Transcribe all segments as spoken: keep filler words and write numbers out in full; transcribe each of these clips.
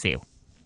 照。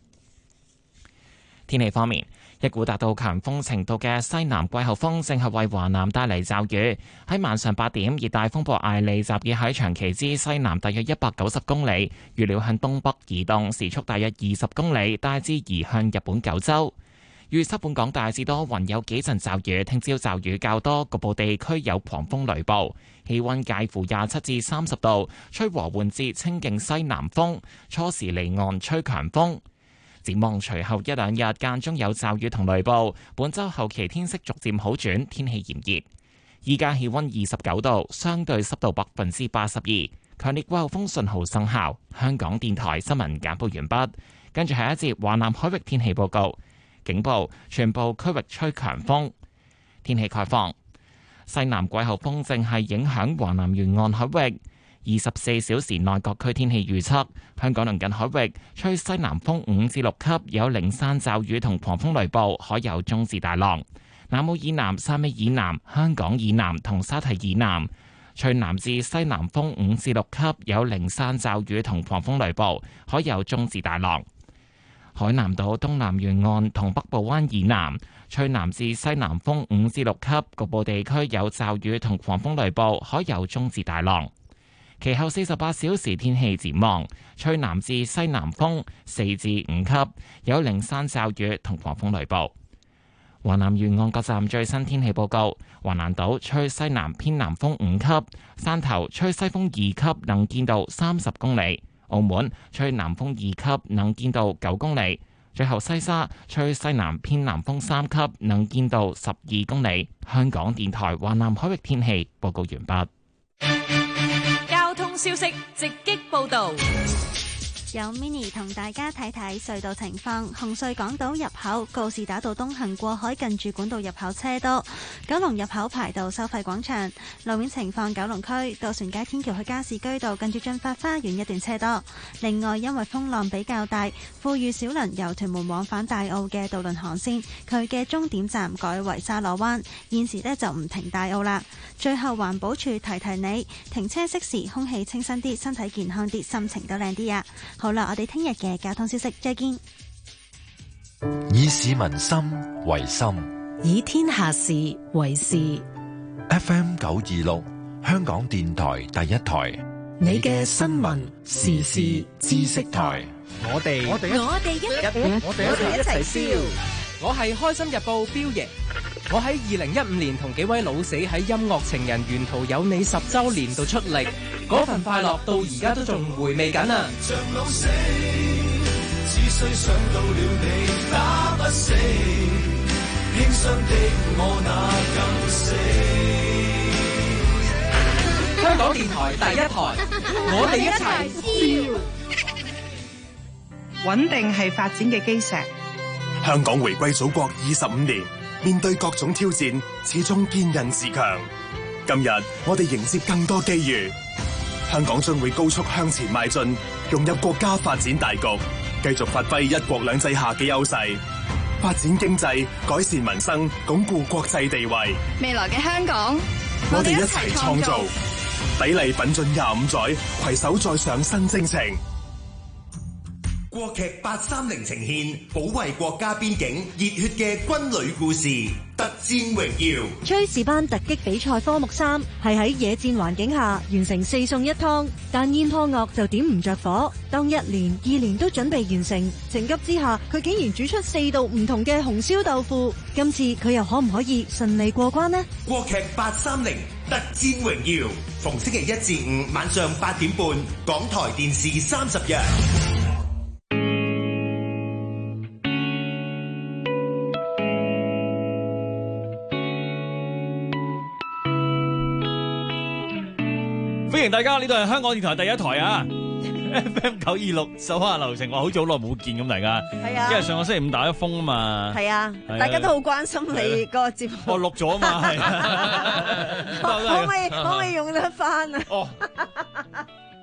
天氣方面，一股達到強風程度嘅西南季候風正係為華南帶嚟驟雨。喺晚上八點，熱帶風暴艾利集結喺長崎之西南大約一百九十公里，預料向東北移動，時速大約二十公里，大致移向日本九州。預測本港大致多雲，有幾陣驟雨，聽朝驟雨較多，局部地區有狂風雷暴。氣溫介乎廿七至三十度，吹和緩至清勁西南風，初時離岸吹強風。展望隨後一兩日間中有驟雨同雷暴，本週後期天色逐漸好轉，天氣炎熱。依家氣溫二十九度，相對濕度百分之八十二，強烈季候風信號生效。香港電台新聞簡報完畢，跟住係一節華南海域天氣報告。警報，全部區域吹強風。天氣概況，西南季候風正係影響華南沿岸海域。二十四小時內各區天氣預測：香港鄰近海域吹西南風五至六級，有零散驟雨同狂風雷暴，海有中至大浪。南澳以南、汕尾以南、香港以南同沙堤以南吹南至西南風五至六級，有零散驟雨同狂風雷暴，海有中至大浪。海南島東南沿岸同北部灣以南吹南至西南風五至六級，局部地區有驟雨同狂風雷暴，海有中至大浪。其後四十八小時天氣展望，吹南至西南風四至五級，有零散驟雨同狂風雷暴。華南沿岸各站最新天氣報告：華南島吹西南偏南風五級，汕頭吹西風二級，能見度三十公里；澳門吹南風二級，能見度九公里。最後西沙吹西南偏南風三級，能見度十二公里。香港電台華南海域天氣報告完畢。 消息直擊報道， 有 Mini 同大家睇睇隧道情況。紅隧港島入口告士打道東行過海近住管道入口車多，九龍入口排到收費廣場。路面情況，九龍區渡船街天橋去加士居道近住駿發花園一段車多。另外因為風浪比較大，富裕小輪由屯門往返大澳嘅渡輪航線，佢嘅終點站改為沙螺灣，現時呢就唔停大澳啦。最後環保署提提你，停車熄匙，空氣清新啲，身體健康啲，心情都靚啲啊！好啦，我哋聽日嘅交通消息再見。 以市民心為心， 以天下事為事。 F M 九二六，香港電台第一台， 你嘅新聞時事知識台。 我哋我哋我哋一我哋一齊笑。 我係開心日報標爺。我喺二零一五年同幾位老死喺音樂情人沿途有你十周年度出力，嗰份快樂到而家都仲回味緊啊！像老死，只需想到了你打不死，輕傷的我那更死。香港電台第一台，我哋一齊笑。 穩定係發展嘅基石。 香港回歸祖國二十五年，面對各種挑戰，始終堅韌自強。今日我哋迎接更多機遇，香港將會高速向前邁進，融入國家發展大局，繼續發揮一國兩制下嘅優勢，發展經濟，改善民生，鞏固國際地位。 未來嘅香港， 我哋一齊創造，砥礪奮進廿五載，攜手再上新征程。 國劇八三零呈現保衛國家邊境熱血嘅軍旅故事《特戰榮耀》。 炊事班突擊比賽科目三係喺野戰環境下完成四餸一湯，但煙湯鍋就點唔着火。當一年、二年都準備完成，情急之下佢竟然煮出四道唔同嘅紅燒豆腐。今次佢又可唔可以順利過關呢？ 國劇八三零《特戰榮耀》，逢星期一至五晚上八點半，港台電視三十日。 歡迎大家，呢度係香港電台第一台啊！F M 九二六，手下留情。我好早耐冇見咁，大家係啊，因為上個星期五打咗風啊嘛， 係啊，大家都好關心你個節目。 我錄咗啊嘛，係可唔可以可唔可以用得翻啊？ 哦，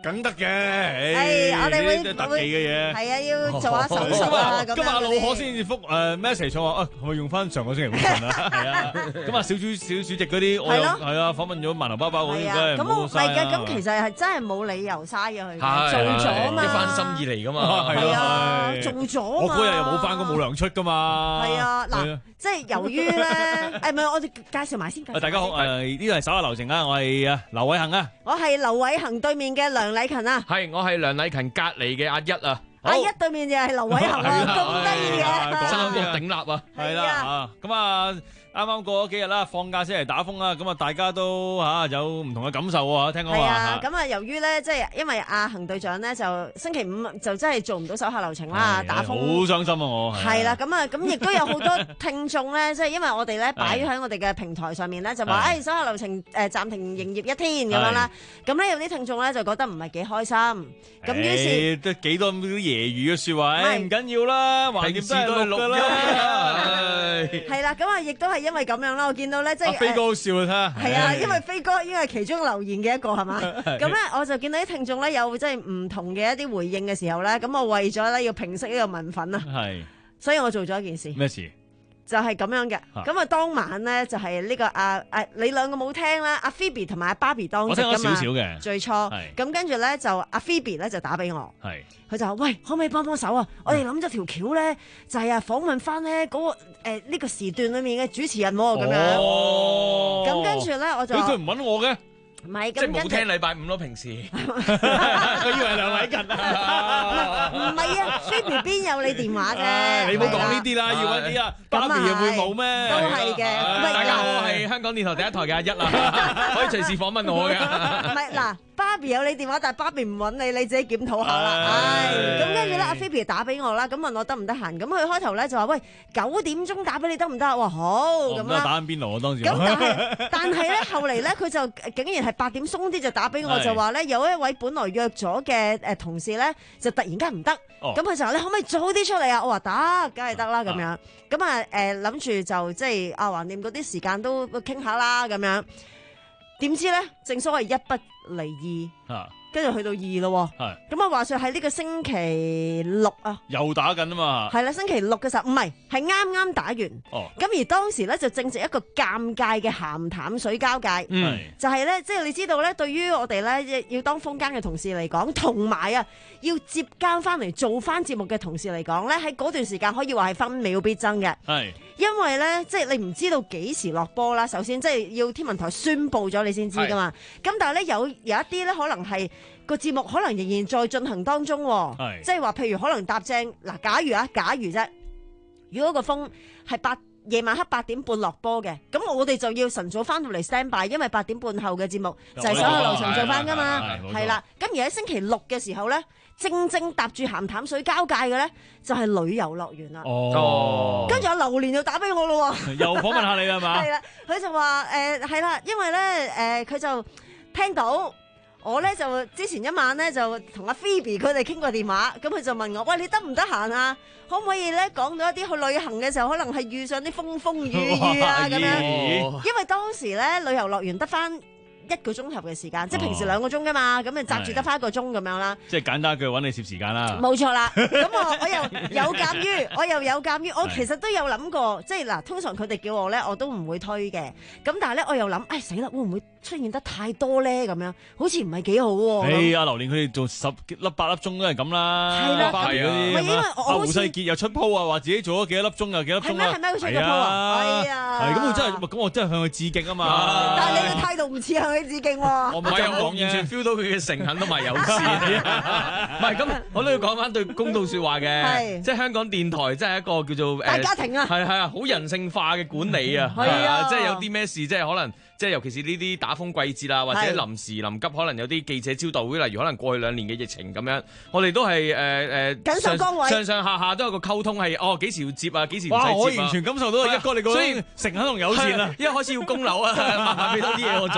梗得嘅， 誒，我哋會特技嘅嘢， 係啊，要做下手術啊咁樣。 今日阿老可先至覆誒 message 我話啊，係咪用翻上個星期嗰份啊？係啊，咁啊小主小主席嗰啲，我又係啊訪問咗萬能包包嗰啲，真係咁我唔係嘅，咁其實係真係冇理由嘥咗佢，做咗嘛， 一番心意嚟噶嘛， 係啊，做咗嘛。 我嗰日又冇翻工冇糧出噶嘛。 係啊，嗱，即係由於咧，誒唔係，我哋介紹埋先。 大家好，誒呢度係手下留情啊，我係啊劉偉恒啊， 我係劉偉恒對面嘅梁禮勤啊， 係我係梁禮勤隔離嘅阿一啊， 阿一對面就係劉偉恒啊，咁得意嘅， 三個鼎立啊， 係啦啊，咁啊。啱啱過咗幾日啦，放假先嚟打風啦，咁啊大家都嚇有唔同嘅感受喎，聽講話。係啊，咁啊由於咧，即係因為阿恒隊長咧就星期五就真係做唔到手下留情啦，打風。好傷心啊我。 係啦，咁啊咁亦都有好多聽眾咧，即係因為我哋咧擺咗喺我哋嘅平台上面咧，就話誒手下留情誒暫停營業一天咁樣啦。咁咧有啲聽眾咧就覺得唔係幾開心，咁於是都幾多啲揶揄嘅説話，誒唔緊要啦，橫掂都係錄㗎啦。 係啦，咁啊亦都係。因為咁樣啦，我見到咧，即係阿飛哥好笑啊！睇係啊，因為飛哥應該係其中留言嘅一個係嘛，咁咧我就見到啲聽眾咧有即係唔同嘅一啲回應嘅時候咧，咁我為咗咧要平息呢個民憤啊，係，所以我做咗一件事。咩事？就係咁樣嘅，咁啊當晚咧就係呢個阿阿你兩個冇聽啦，阿 Phoebe 同埋阿 Barbie 當值㗎嘛，我聽咗少少嘅最初，咁跟住咧就阿 Phoebe 咧就打俾我，係，佢就話喂，可唔可以幫幫手啊？我哋諗咗條橋咧，就係啊訪問翻咧嗰個誒呢個時段裏面嘅主持人咁樣，咁跟住咧我就佢唔揾我嘅。 唔係， 即係冇聽禮拜五咯，平時。 我以為梁禮勤啊。 唔係啊 ，Phoebe 邊有你電話啫？ 你唔好講呢啲啦，要揾啲啊。Barbie 又會冇咩？ 都係嘅。 大家好，我係香港電台第一台嘅阿一啊，可以隨時訪問我嘅。 唔係嗱。Barbie 有你電話，但係 Barbie 唔揾你，你自己檢討下啦。唉，咁跟住咧，阿 Phoebe 打俾我啦，咁問我得唔得閒？咁佢開頭咧就話：喂，九點鐘打俾你得唔得？我話好咁啦。打緊邊爐啊？當時。咁但係但係咧，後嚟咧，佢就竟然係八點鬆啲就打俾我，就話咧有一位本來約咗嘅誒同事咧，就突然間唔得。咁佢就話：你可唔可以早啲出嚟啊？我話得，梗係得啦咁樣。咁啊誒諗住就即係啊橫掂嗰啲時間都傾下啦咁樣。點知咧，正所謂一不離二，跟住去到二咯。咁啊，話說喺呢個星期六啊， 又打緊啊嘛。係啦，星期六嘅時候，唔係，係啱啱打完。哦。咁而當時咧就正值一個尷尬嘅鹹淡水交界。嗯。就係咧，即係你知道咧，對於我哋咧要當風間嘅同事嚟講，同埋啊要接更翻嚟做翻節目嘅同事嚟講咧，喺嗰段時間可以話係分秒必爭嘅。係。因為咧，即係你唔知道幾時落波啦。首先，即係要天文台宣布咗你先知噶嘛。咁但係咧有有一啲咧，可能係個節目可能仍然在進行當中。係。即係話，譬如可能搭正嗱，假如啊，假如啫，如果個風係八夜晚黑八點半落波嘅，咁我哋就要晨早翻到嚟 stand by，因為八點半後嘅節目就係手下留情做翻噶嘛。係啦。咁而喺星期六嘅時候咧，正正搭住鹹淡水交界嘅咧，就係旅遊樂園啦。哦，跟住阿榴蓮就打俾我咯， 又訪問下你係嘛？ 係啦，佢就話誒係啦，因為咧誒佢就聽到我咧就之前一晚咧就同阿 Phoebe 佢哋傾過電話，咁佢就問我：喂，你得唔得閒啊？可唔可以咧講到一啲去旅行嘅時候，可能係遇上啲風風雨雨啊咁樣？因為當時咧旅遊樂園得翻一個鐘頭嘅時間，即係平時兩個鐘噶嘛，咁啊紮住得翻一個鐘咁樣啦。即係簡單句揾你攝時間啦。 冇錯啦，咁我我又有鑑於，我又有鑑於，我其實都有諗過，即係嗱，通常佢哋叫我咧，我都唔會推嘅。咁但係咧，我又諗，哎死啦，會唔會出現得太多咧？咁樣好似唔係幾好喎。 哎，阿榴蓮佢哋做十粒八粒鐘都係咁啦。係啦，係啊。唔係因為我阿胡世傑又出 po 啊，話自己做咗幾多粒鐘又幾多粒鐘啊。係咩？係咩？佢出咗 po 啊？係啊。係咁，我真係咁，我真係向佢致敬啊嘛。但係你嘅態度唔似向佢致敬喎。 我唔係啊，我完全 feel 到佢嘅誠懇同埋友善。唔係咁，我都要講翻對公道説話嘅，即係香港電台真係一個叫做大家庭啊， 係係啊，好人性化嘅管理啊，係啊，即係有啲咩事，即係可能。即係尤其是呢啲打風季節啊，或者臨時臨急，可能有啲記者招待會，例如可能過去兩年嘅疫情咁樣，我哋都係誒誒緊守崗位， 上上下下都有個溝通係，哦幾時要接啊，幾時唔使接啊。 我完全感受到一哥你講，所以誠懇同友善啊， 一開始要供樓啊，麻煩俾多啲嘢我做。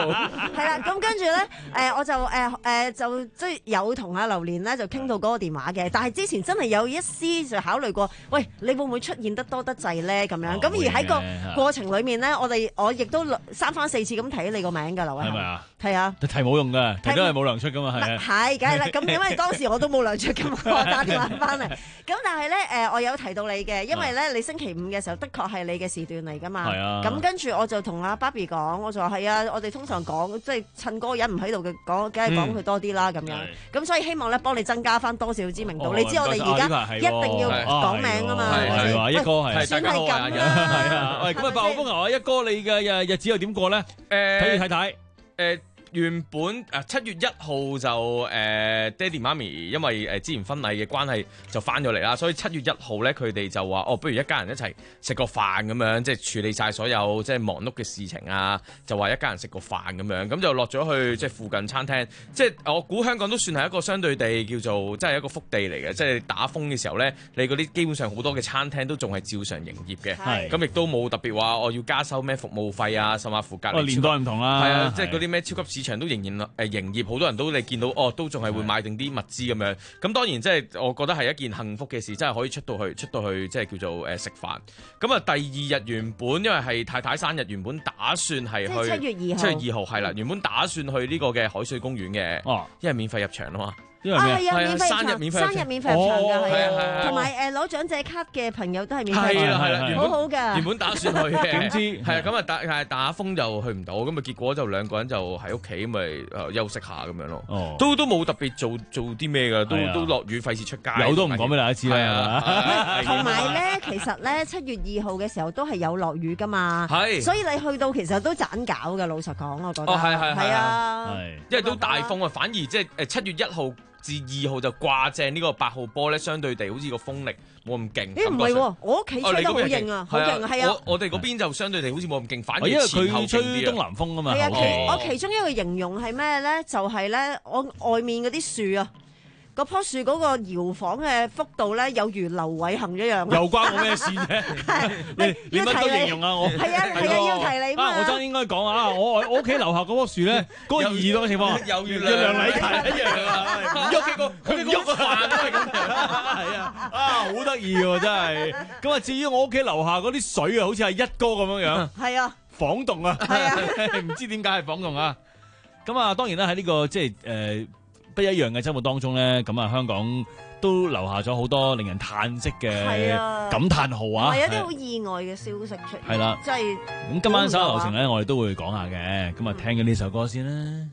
係啦，咁跟住咧，誒我就誒誒就即係有同阿榴蓮咧就傾到嗰個電話嘅，但係之前真係有一絲就考慮過，喂，你會唔會出現得多得滯咧？咁樣咁而喺個過程裡面咧，我哋我亦都三番四次咁提你個名㗎，劉偉恒。係咪啊？係啊。提冇用㗎，提都係冇糧出㗎嘛，係啊。係，梗係啦。咁因為當時我都冇糧出㗎嘛，我打電話翻嚟。咁但係咧誒，我有提到你嘅，因為咧你星期五嘅時候，的確係你嘅時段嚟㗎嘛。係啊。咁跟住我就同阿 Barbie 講，我就話係啊，我哋通常講即係趁嗰個人唔喺度嘅講，梗係講佢多啲啦咁樣。咁所以希望咧幫你增加翻多少知名度。你知我哋而家一定要講名啊嘛。係話一哥係算係咁啦。係啊。喂，咁啊，八號風球啊，一哥你嘅日日子又點過咧？誒，睇住睇睇誒。原本誒七月一號就誒、呃、爹哋媽咪因為誒之前婚禮嘅關係就翻咗嚟啦，所以七月一號咧佢哋就話哦，不如一家人一齊食個飯咁樣，即係處理晒所有即係忙碌嘅事情啊，就話一家人食個飯咁樣，咁就落咗去即係附近餐廳，即係我估香港都算係一個相對地叫做即係一個福地嚟嘅，即係打風嘅時候咧，你嗰啲基本上好多嘅餐廳都仲係照常營業嘅，咁亦都冇特別話我要加收咩服務費啊，甚至乎隔離年代唔同啦，係啊，即係嗰啲咩超級市場都仍然誒營業，好多人都你見到哦，都仲係會買定啲物資咁樣。咁當然即係我覺得係一件幸福嘅事，真係可以出到去出到去即係叫做誒食飯。咁啊第二日原本因為係太太生日，原本打算係去七月二號，七月二號係啦，原本打算去呢個嘅海水公園嘅，哦，因為免費入場啊嘛。啊係啊，免費生日免費生日免費入場㗎，係啊，同埋誒攞長者卡嘅朋友都係免費入場，係啦係啦，好好㗎。原本打算去嘅，點知係啊咁啊打係打風就去唔到，咁啊結果就兩個人就喺屋企咪誒休息下咁樣咯。哦，都都冇特別做做啲咩㗎，都都落雨費事出街。有都唔講俾大家知啦。同埋咧，其實咧七月二號嘅時候都係有落雨㗎嘛，係，所以你去到其實都盞搞㗎。老實講，我覺得。哦係係係啊，因為都大風啊，反而即係誒七月一號至二號就掛正呢個八號波咧，相對地好似個風力冇咁勁。咦唔係喎，我屋企吹得好勁啊，好勁啊，係啊！我我哋嗰邊就相對地好似冇咁勁，反而因為佢吹東南風啊嘛。係啊，其我其中一個形容係咩咧？就係咧，我外面嗰啲樹啊。嗰棵樹嗰個搖晃嘅幅度咧，有如劉偉恒一樣。又關我咩事啫？你你乜都形容下我。係啊係啊，要提你嘛。我真應該講啊！我我屋企樓下嗰棵樹咧，嗰個移動嘅情況，猶如梁禮勤一樣啊！喐幾個，佢喐飯都係咁樣。係啊，啊好得意喎真係。咁啊，至於我屋企樓下嗰啲水啊，好似係一哥咁樣樣。係啊。晃動啊！係啊，唔知點解係晃動啊！咁啊，當然啦，喺呢個即係誒。不一樣嘅週末當中咧，咁啊香港都留下咗好多令人嘆息嘅感嘆號啊！係有啲好意外嘅消息出現，係啦，即係咁今晚稍後流程咧，我哋都會講下嘅。咁啊，聽緊呢首歌先啦。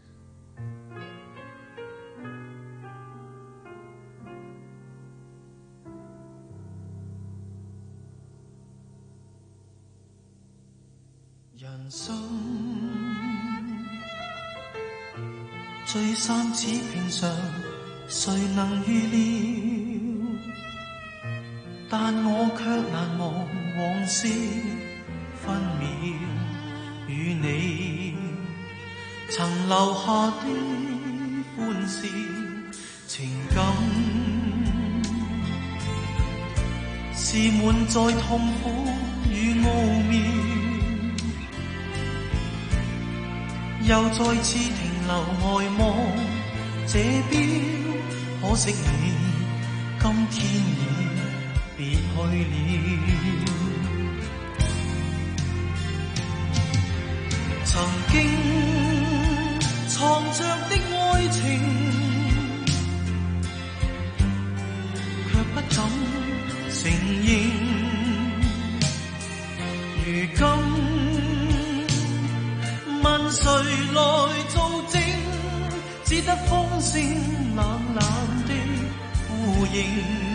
人生聚散似平常，誰能預料？但我卻難忘往事分秒，與你曾留下的歡笑情感，是滿載痛苦與奧妙，又再次停留外望這標，可惜你今天已別去了。曾經藏着的愛情，卻不敢承認。如今問誰來做證，只得風聲冷冷的呼應。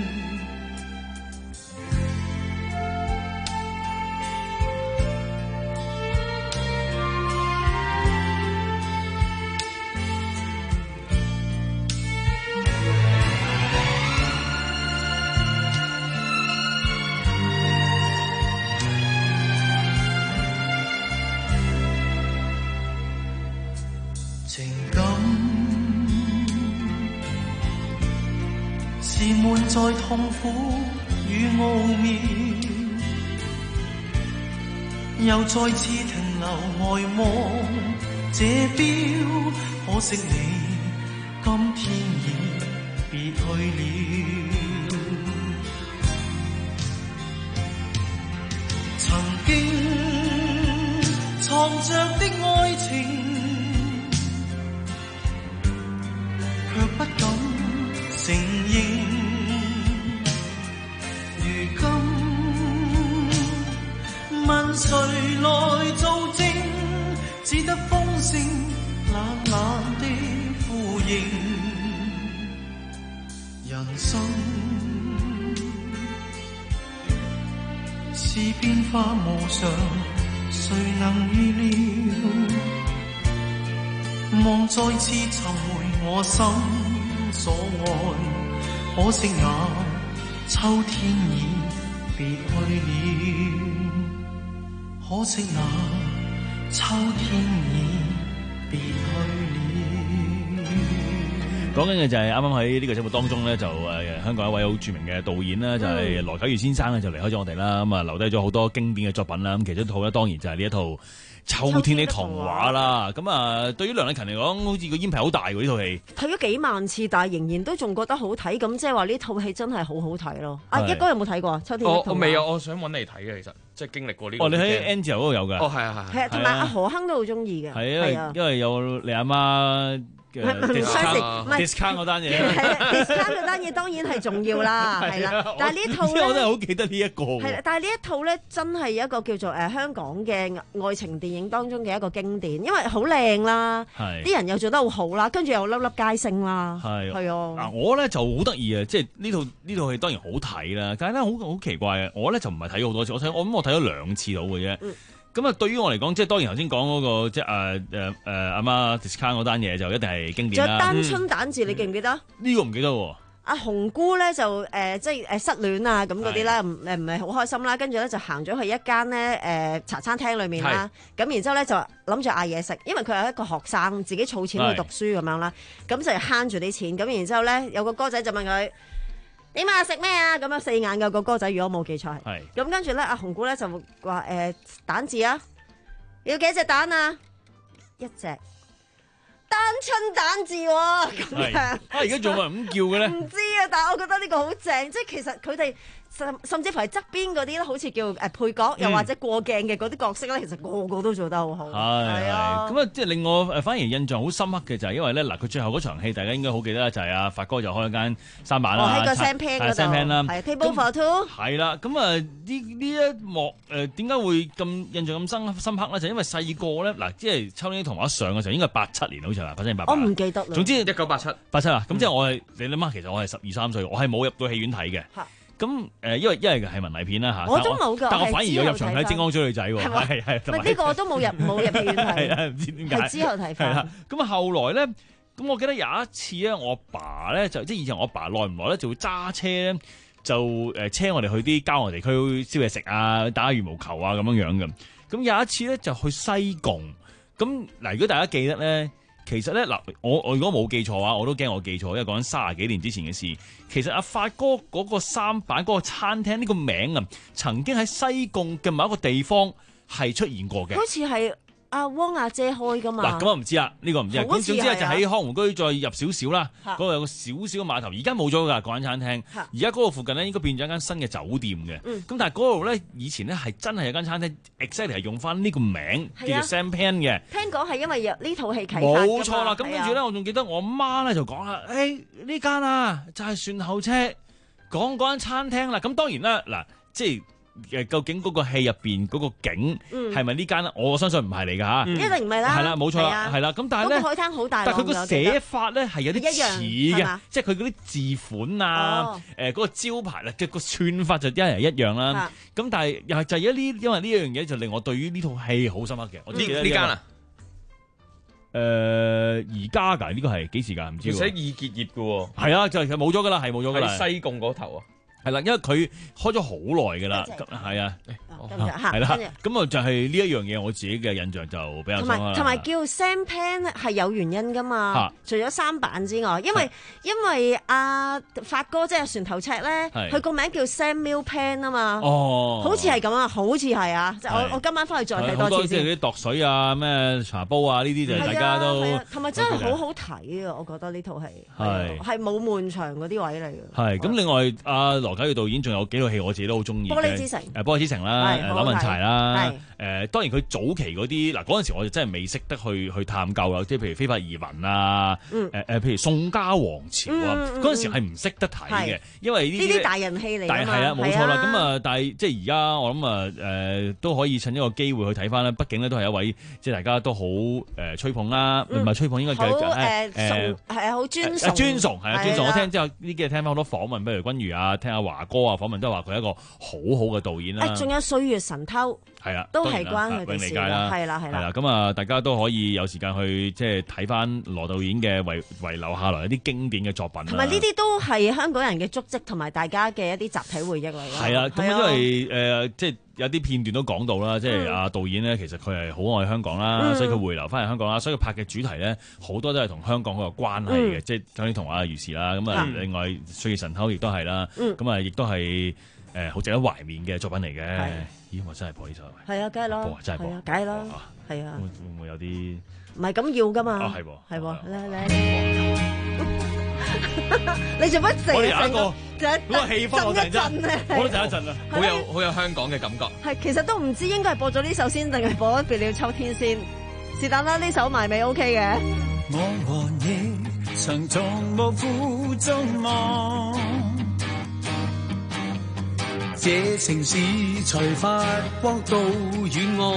在痛苦與奧妙，又再次停留呆望這標，可惜你今天已別去了。曾經藏着的愛情，卻不敢承認。如今問誰來做證，只得風聲冷冷的呼應。人生是變化無常，誰能預料？望再次尋回我心所愛，可惜那秋天已別去了，可惜那秋天已別去了。 講緊嘅就係啱啱喺呢個節目當中咧，就誒香港一位好著名嘅導演啦，就係羅九月先生咧，就離開咗我哋啦。咁啊留低咗好多經典嘅作品啦。咁其中一套咧，當然就係呢一套《秋天的童話》啦。咁啊，對於梁麗勤嚟講，好似個煙皮好大喎呢套戲。 睇咗幾萬次，但係仍然都仲覺得好睇。咁即係話呢套戲真係好好睇咯。阿一哥有冇睇過《秋天的童話》？ 我未有，我想揾你睇嘅，其實即係經歷過呢個。 哦，你喺 Angel 嗰度有㗎。 哦，係啊係。 係啊，同埋阿何鏗都好中意嘅。 係啊，因為有你阿媽。 唔相食，唔係 discount 嗰單嘢， 係啦 discount 嗰單嘢當然係重要啦，係啦。但係呢套咧， 我真係好記得呢一個。 係啦，但係呢一套咧，真係一個叫做誒香港嘅愛情電影當中嘅一個經典，因為好靚啦，啲人又做得好好啦，跟住又粒粒皆星啦，係係啊。 嗱，我咧就好得意啊，即係呢套呢套戲當然好睇啦，但係咧好好奇怪嘅，我咧就唔係睇咗好多次，我睇我諗我睇咗兩次到嘅啫。嗯咁啊，對於我嚟講，即係當然頭先講嗰個即係誒誒誒阿媽 discount 嗰單嘢就一定係經典啦。 仲有單春蛋字，嗯、你記唔記得？ 呢、這個唔記得喎。 阿紅姑咧就誒、呃、即係誒失戀啊咁嗰啲啦，唔誒唔係好開心啦，跟住咧就行咗去一間咧誒茶餐廳裏面啦，咁然之後咧就諗住嗌嘢食，因為佢係一個學生，自己儲錢去讀書咁樣啦，咁就慳住啲錢，咁然之後咧有個哥仔就問佢。點啊食咩啊咁樣四眼嘅個歌仔，如果冇記錯係。咁跟住咧，阿紅姑咧就話誒蛋字啊，要幾隻蛋啊？一隻單春蛋字喎、啊，咁樣。啊而家仲係咁叫嘅咧？ 唔知啊，但係我覺得呢個好正，即係其實佢哋。甚甚至乎係側邊嗰啲咧，好似叫誒配角，又或者過鏡嘅嗰啲角色咧，其實個個都做得好好。 係啊，咁啊，即係令我誒反而印象好深刻嘅就係因為咧嗱，佢最後嗰場戲大家應該好記得就係阿發哥就開一間三板啦， 喺個 sampan 嗰度，係 table for two。 係啦，咁啊呢呢一幕誒點解會咁印象咁深深刻咧？就因為細個咧嗱，即係秋天童話上嘅時候應該係八七年好似係八七八八。 我唔記得啦。 總之一九八七八七啊，咁即係我係你諗下，其實我係十二三歲，我係冇入到戲院睇嘅。咁誒，因為因為係文藝片啦嚇， 我都冇㗎， 但我反而有入場睇《精光追女仔》喎，係係。 唔係呢個我都冇入冇入戲院睇， 係啊，唔知點解。 係之後睇翻。係啦， 咁啊後來咧，咁我記得有一次咧，我爸咧就即係以前我爸耐唔耐咧就會揸車咧，就誒車我哋去啲郊外地區燒嘢食啊、打下羽毛球啊咁樣樣嘅。咁有一次咧就去西貢，咁嗱如果大家記得咧。其實咧嗱，我我如果冇記錯啊，我都驚我記錯，因為講緊三十幾年之前嘅事。其實阿發哥嗰個三板嗰個餐廳呢個名啊，曾經喺西貢嘅某一個地方係出現過嘅。 好似係阿汪阿姐開噶嘛？ 嗱，咁我唔知啊，呢、這個唔知。咁總之咧就喺康湖居再入少少啦，嗰度有個少少嘅碼頭。而家冇咗㗎嗰間餐廳，而家嗰度附近咧應該變咗一間新嘅酒店嘅。咁、嗯、但係嗰度咧以前咧係真係有間餐廳 exactly 係用翻呢個名叫做 Sampan 嘅。 聽講係因為呢套戲啟發。 冇錯啦，咁跟住咧我仲記得我媽咧就講啦，誒呢間啊就係船後車講嗰間餐廳啦。咁當然啦，嗱即係。誒，究竟嗰個戲入邊嗰個景係咪呢間咧？我相信唔係嚟㗎嚇，一定唔係啦。 係啦，冇錯啦，係啦。咁但係咧， 嗰個海灘好大， 但係佢個寫法咧係有啲似嘅，即係佢嗰啲字款啊，誒嗰、 哦呃嗰個招牌咧嘅個串法就一係一樣啦。咁但係又係就係一呢，因為呢樣嘢就令我對於呢套戲好深刻嘅。我知呢間啊，誒而家㗎呢個係幾時㗎？唔知喎。 寫易結業嘅喎。 係啊，就係冇咗㗎啦，係冇咗㗎啦。 喺西貢嗰頭啊。 係啦，因為佢開咗好耐㗎啦，係啊。 得唔得嚇？ 係啦，咁啊就係呢一樣嘢，我自己嘅印象就比較深啦。 同埋同埋叫 Sam Pan 係有原因㗎嘛？除咗三版之外，因為因為阿發哥即係船頭尺咧，佢個名叫 Samuel Pan 啊嘛。哦，好似係咁啊，好似係啊。即係我我今晚翻去再睇多次先。 即係啲度水啊、咩茶煲啊呢啲就大家都同埋真係好好睇啊！我覺得呢套戲係係冇悶場嗰啲位嚟嘅。係咁，另外阿羅家耀導演仲有幾套戲我自己都好中意嘅。 玻璃之城誒，玻璃之城啦，扭紋柴啦。誒，當然佢早期嗰啲嗱嗰陣時我就真係未識得去去探究啊，即係譬如非法移民啊，誒誒，譬如宋家王朝啊，嗰陣時係唔識得睇嘅，因為呢啲大人戲嚟㗎嘛。 係啊，冇錯啦。咁啊，但係即係而家我諗啊，誒都可以趁一個機會去睇翻啦。畢竟咧都係一位即係大家都好誒吹捧啦，唔係吹捧應該叫誒誒係啊，好尊崇尊崇係啊，尊崇。我聽之後呢幾日聽翻好多訪問，譬如君如啊，聽阿華哥啊訪問都話佢係一個好好嘅導演啦。 仲有歲月神偷係啊， 都係關佢哋事啦，係啦係啦。 咁啊，大家都可以有時間去即係睇翻羅導演嘅遺遺留下來一啲經典嘅作品。 同埋呢啲都係香港人嘅足跡，同埋大家嘅一啲集體回憶嚟嘅。 係啊，咁因為誒即係有啲片段都講到啦，即係阿導演咧，其實佢係好愛香港啦，嗯、所以佢回流翻嚟香港啦，所以佢拍嘅主題咧好多都係同香港好有關係嘅，嗯、即係等於同阿如是啦，咁啊、嗯、另外《歲月神偷》亦都係啦，咁啊亦都係誒好值得懷緬嘅作品嚟嘅。咦！我真係播呢首， 係啊，梗係咯， 真係播， 梗係咯，係啊， 會唔會有啲唔係咁要噶嘛？ 啊，係喎， 係喎，嚟嚟，你做乜成？ 我哋有一個嗰個氣氛，我突然間，我都陣一陣啊， 好有好有香港嘅感覺。 係，其實都唔知應該係播咗呢首先，定係播咗《別了秋天》先。是但啦，呢首埋尾 OK 嘅。 我和你常從無負眾望。這城市才發光到遠岸，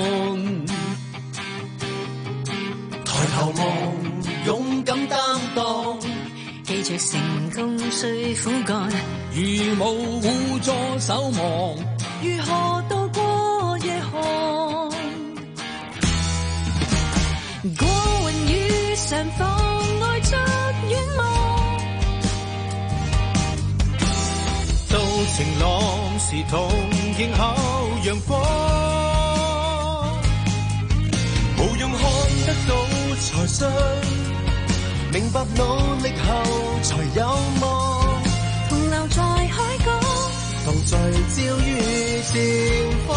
抬頭望，勇敢擔當， 記着成功需苦幹， 如無互助守望， 如何渡過夜寒？過雲雨上妨礙着遠望， 到晴朗時同迎候陽光，無用看得到才信，明白努力後才有望， 同留在海港， 同聚焦於前方，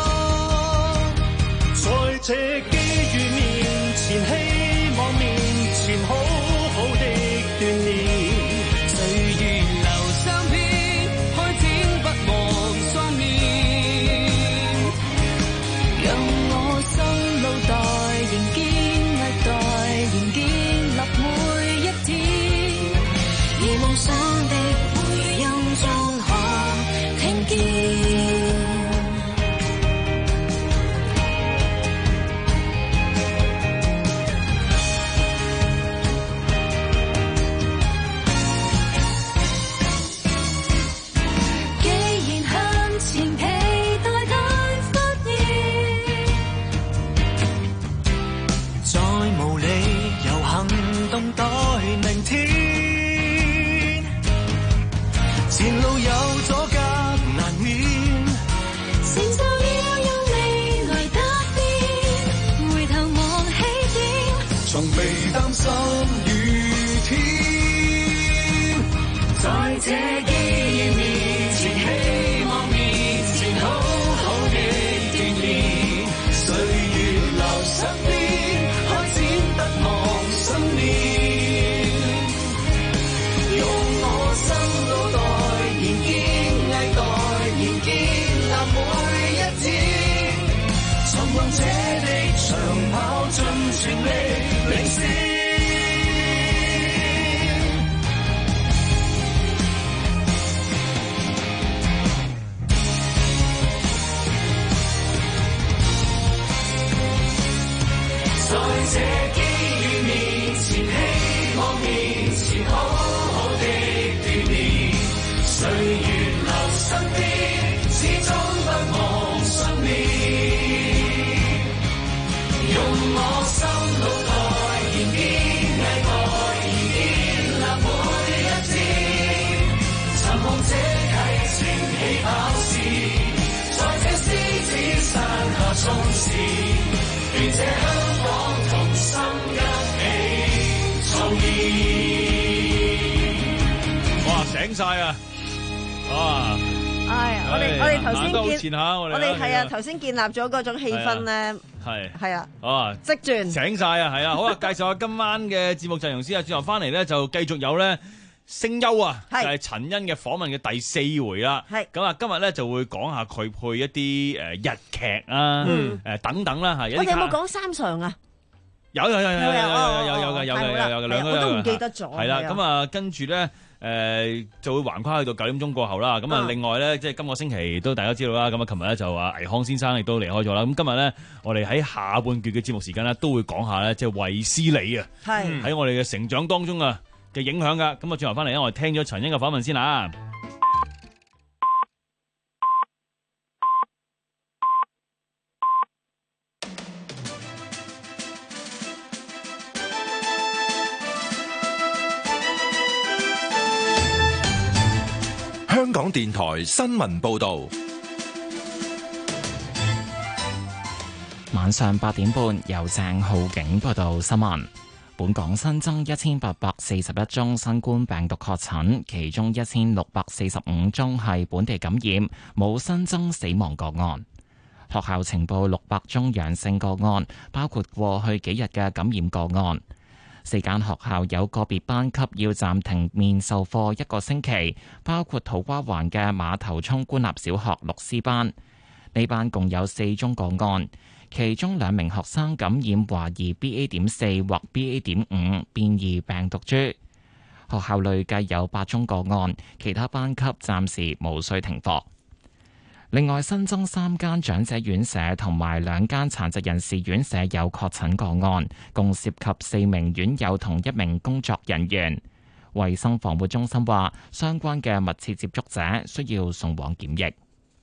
在這機遇面前，希望面前好好的鍛鍊，歲月留相片，開展不忘雙面， 讓我心腦袋仍堅毅待，仍建立每一天，而夢想的回音終可聽見。 待明天，前路有阻隔難免， 承受要有未來得變，回頭望起點， 從未擔心雨天，在這機遇面前，希望面前好好的鍛鍊，歲月留身邊，開展不忘信念。望這地長跑盡全力領先，在這機遇面前，希望面前好好的鍛鍊，歲月留身邊，始終不忘信念。用我心腦袋，燃堅毅待，燃建立每一天。尋夢這啟程起跑線，在這獅子事，願這香港同心一起創意。 哇！醒晒啊！啊！ 唉，我哋我哋頭先見下我哋， 我哋係啊，頭先建立咗嗰種氣氛咧， 係係啊， 啊， 即轉醒晒啊，係啊，好啊，介紹下今晚嘅節目陣容先啊，轉頭翻嚟咧就繼續有咧聲優啊，就係陳欣嘅訪問嘅第四回啦，係咁啊，今日咧就會講下佢配一啲誒日劇啊，誒等等啦嚇， 我哋有冇講三場啊？ 有有有有有有有有有有有有有兩個我都唔記得咗， 係啦，咁啊跟住咧。誒、呃、就會橫跨去到九點鐘過後啦，咁啊另外咧，即係今個星期都大家知道啦，咁啊琴日咧就話倪匡先生亦都離開咗啦，咁今日咧我哋喺下半段嘅節目時間咧都會講下咧，即係衛斯理啊，喺我哋嘅成長當中啊嘅影響噶，咁啊轉頭翻嚟咧，我哋聽咗陳欣嘅訪問先啦。 香港電台新聞報道， 晚上八點半由鄭浩景報道新聞。本港新增一千八百四十一宗新冠病毒確診，其中一千六百四十五宗係本地感染，冇新增死亡個案。學校呈報六百宗陽性個案，包括過去幾日嘅感染個案。四間學校有個別班級要暫停面授課一個星期，包括土瓜灣嘅馬頭涌官立小學六 C 班。呢班共有四宗個案，其中兩名學生感染懷疑 B A 點四或 B A 點五變異病毒株。學校累計有八宗個案，其他班級暫時無需停課。另外新增三間長者院舍同埋兩間殘疾人士院舍有確診個案，共涉及四名院友同一名工作人員。衛生防護中心話，相關嘅密切接觸者需要送往檢疫。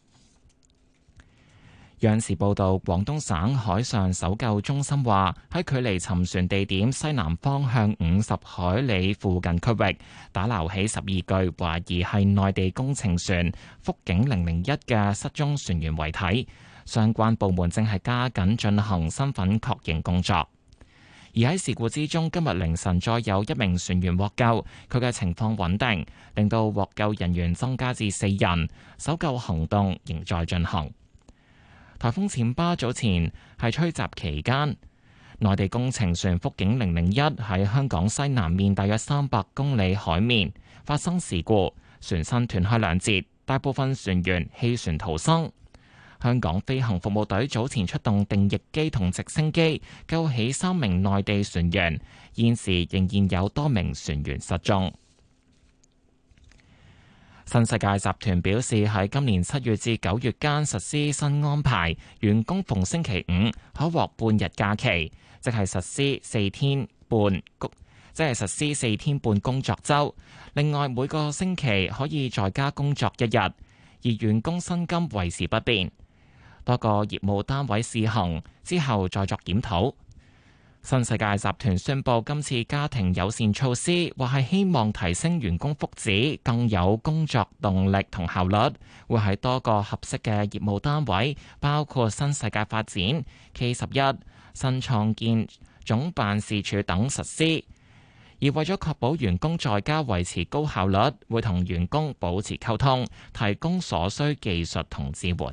央視報道，廣東省海上搜救中心話，喺距離沉船地點西南方向五十海里附近區域，打撈起十二具懷疑係內地工程船福景零零一嘅失蹤船員遺體，相關部門正係加緊進行身份確認工作。而喺事故之中，今日凌晨再有一名船員獲救，佢嘅情況穩定，令到獲救人員增加至四人，搜救行動仍在進行。颱風暹芭早前係吹襲期間，內地工程船福景零零一喺香港西南面大約三百公里海面發生事故，船身斷開兩截，大部分船員棄船逃生。香港飛行服務隊早前出動定翼機同直升機救起三名內地船員，現時仍然有多名船員失蹤。新世界集團表示，喺今年七月至九月間實施新安排，員工逢星期五可獲半日假期，即係實施四天半工，即係實施四天半工作週。另外每個星期可以在家工作一日，而員工薪金維持不變。多個業務單位試行之後再作檢討。新世界集團宣布今次家庭友善措施，話係希望提升員工福祉，更有工作動力同效率，會喺多個合適嘅業務單位，包括新世界發展、K 十一、新創建總辦事處等實施。而為咗確保員工在家維持高效率，會同員工保持溝通，提供所需技術同支援。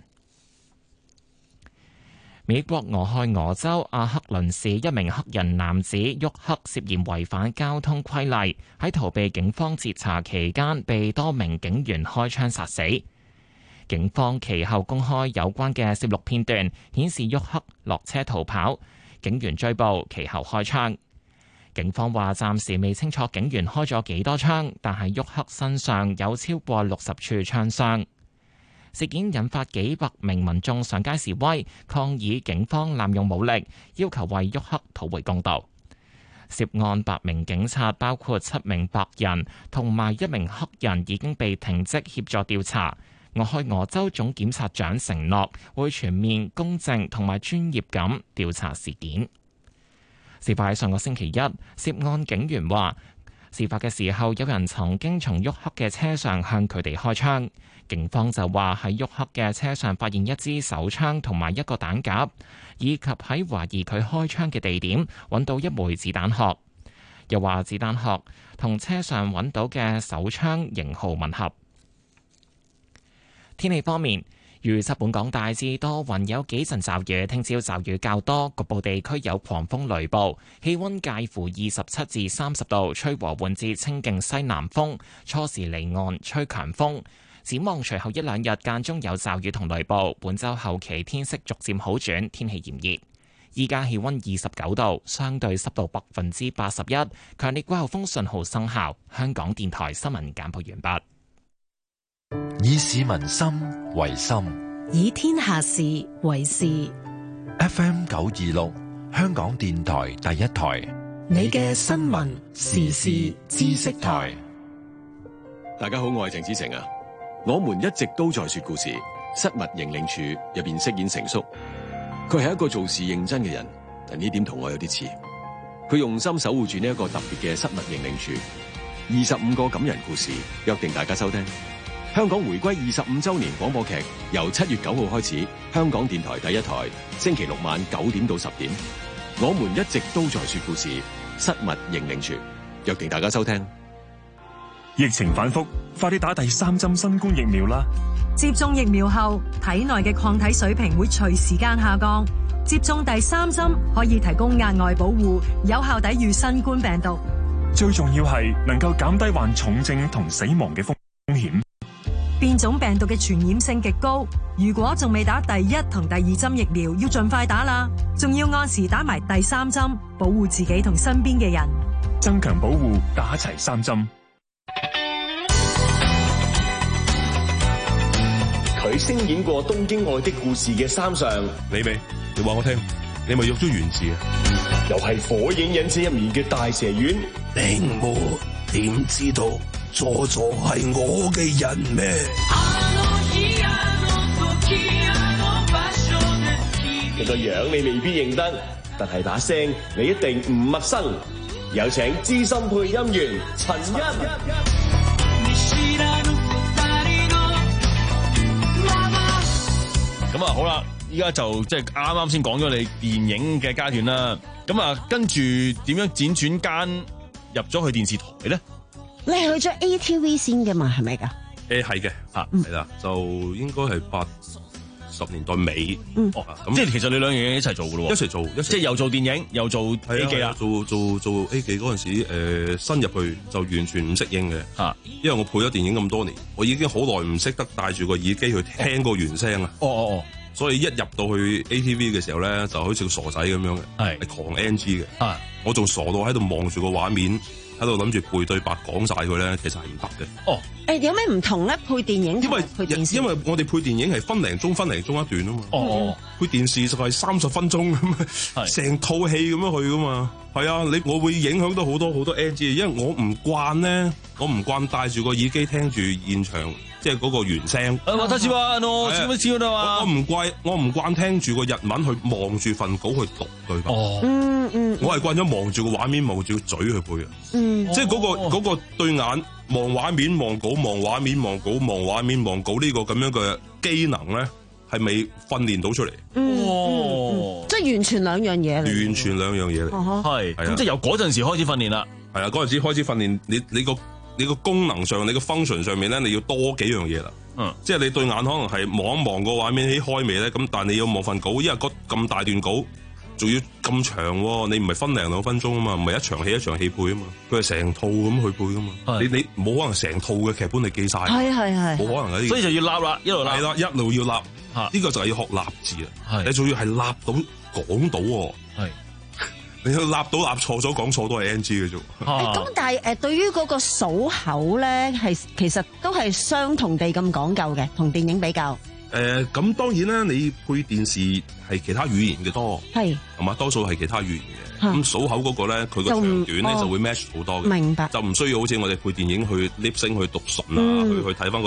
美國俄亥俄州阿克倫市一名黑人男子沃克涉嫌違反交通規例，喺逃避警方截查期間被多名警員開槍殺死。警方其後公開有關嘅攝錄片段，顯示沃克落車逃跑，警員追捕，其後開槍。警方話暫時未清楚警員開咗幾多槍，但係沃克身上有超過六十處槍傷。事件引發幾百名民眾上街示威，抗議警方濫用武力，要求為沃克討回公道。涉案八名警察，包括七名白人同埋一名黑人，已經被停職協助調查。俄亥俄州總檢察長承諾會全面、公正同埋專業咁調查事件。事發喺上個星期一，涉案警員話事發嘅時候，有人曾經從沃克嘅車上向佢哋開槍。警方就話喺沃克嘅車上發現一支手槍同埋一個彈夾，以及喺懷疑佢開槍嘅地點揾到一枚子彈殼。又話子彈殼同車上揾到嘅手槍型號吻合。天氣方面，預測本港大致多雲，有幾陣驟雨，聽朝驟雨較多，局部地區有狂風雷暴，氣溫介乎二十七至三十度，吹和緩至清勁西南風，初時離岸吹強風。展望隨後一兩日間中有驟雨同雷暴，本週後期天色逐漸好轉，天氣炎熱。依家氣溫二十九度，相對濕度百分之八十一，強烈季候風信號生效。香港電台新聞簡報完畢。 以市民心為心， 以天下事為事。 F M 九二六，香港電台第一台， 你嘅新聞時事知識台。 大家好，我係鄭子誠啊。我們一直都在說故事。失物認領處入邊飾演成叔，佢係一個做事認真嘅人，但呢點同我有啲似。佢用心守護住呢一個特別嘅失物認領處。二十五個感人故事，約定大家收聽。香港回歸二十五周年廣播劇由七月九號開始，香港電台第一台，星期六晚九點到十點。我們一直都在說故事，失物認領處，約定大家收聽。 疫情反覆，快啲打第三針新冠疫苗啦！ 接種疫苗後，體內嘅抗體水平會隨時間下降。接種第三針可以提供額外保護，有效抵禦新冠病毒。 最重要係能夠減低患重症同死亡嘅風險。 變種病毒嘅傳染性極高，如果仲未打第一同第二針疫苗，要盡快打啦。仲要按時打埋第三針，保護自己同身邊嘅人。 增強保護，打齊三針。 佢聲演過《東京愛的故事》嘅三上， 你未？你話我聽，你咪喐咗原字啊？ 又係《火影忍者》入面嘅大蛇丸。 令我點知道佐助係我嘅人咩？ 你個樣你未必認得，但係把聲你一定唔陌生。有請資深配音員陳欣。 咁啊，好啦，依家就即係啱啱先講咗你電影嘅階段啦。咁啊，跟住點樣輾轉間入咗去電視台咧？ 你係去咗 A T V 先嘅嘛？係咪噶？ 誒，係嘅，吓係啦，就應該係八十年代尾。 嗯， 哦，咁即係其實你兩樣嘢一齊做噶咯？ 一齊做，一即係又做電影，又做 A 記啦。 做做做 A 記嗰陣時，誒、呃，新入去就完全唔適應嘅。吓，因為我配咗電影咁多年，我已經好耐唔識得戴住個耳機去聽個原聲啊。 哦哦哦。 所以一入到去 A T V 嘅時候咧，就好似個傻仔咁樣嘅，係係狂 N G 嘅。係，我仲傻到喺度望住個畫面，喺度諗住背對白講晒佢咧，其實係唔得嘅。 哦，誒，有咩唔同咧？配電影同配電視？ 因為因為我哋配電影係分零鐘分零鐘一段啊嘛。哦，配電視就係三十分鐘咁，成套戲咁樣去噶嘛。係啊，你我會影響到好多好多 N G，因為我唔慣咧，我唔慣戴住個耳機聽住現場。即係嗰個原聲。我唔慣，我唔慣聽住個日文去望住份稿去讀對白。哦，嗯嗯，我係慣咗望住個畫面，望住個嘴去配啊。嗯，即係嗰個嗰個對眼望畫面、望稿、望畫面、望稿、望畫面、望稿呢個咁樣嘅機能咧，係未訓練到出嚟。 哦，即係完全兩樣嘢嚟。 完全兩樣嘢嚟。 係，咁即係由嗰陣時開始訓練啦。係啊， 嗰陣時開始訓練，你你個。你個功能上，你個 function 上面咧，你要多幾樣嘢啦。嗯，即係你對眼可能係望一望個畫面起開未咧，咁但係你要望份稿，因為嗰咁大段稿，仲要咁長喎，你唔係分零兩分鐘啊嘛，唔係一場戲一場戲配啊嘛，佢係成套咁去配噶嘛。你你冇可能成套嘅劇本你記晒。係係係，冇可能嘅。 所以就要立啦，一路立。 係啦，一路要立。嚇，呢個就係要學立字啊。你仲要係立到講到喎。係。你立到立錯咗講錯都係 N G 嘅啫。 咁但係誒，對於嗰個數口咧，係其實都係相同地咁講究嘅，同電影比較。 誒，咁當然啦，你配電視係其他語言嘅多，係係嘛，多數係其他語言嘅。咁數口嗰個咧，佢個長短咧就會 match 好多嘅。明白。就唔需要好似我哋配電影去 lip sync 去讀唇啊，去去睇翻嗰啲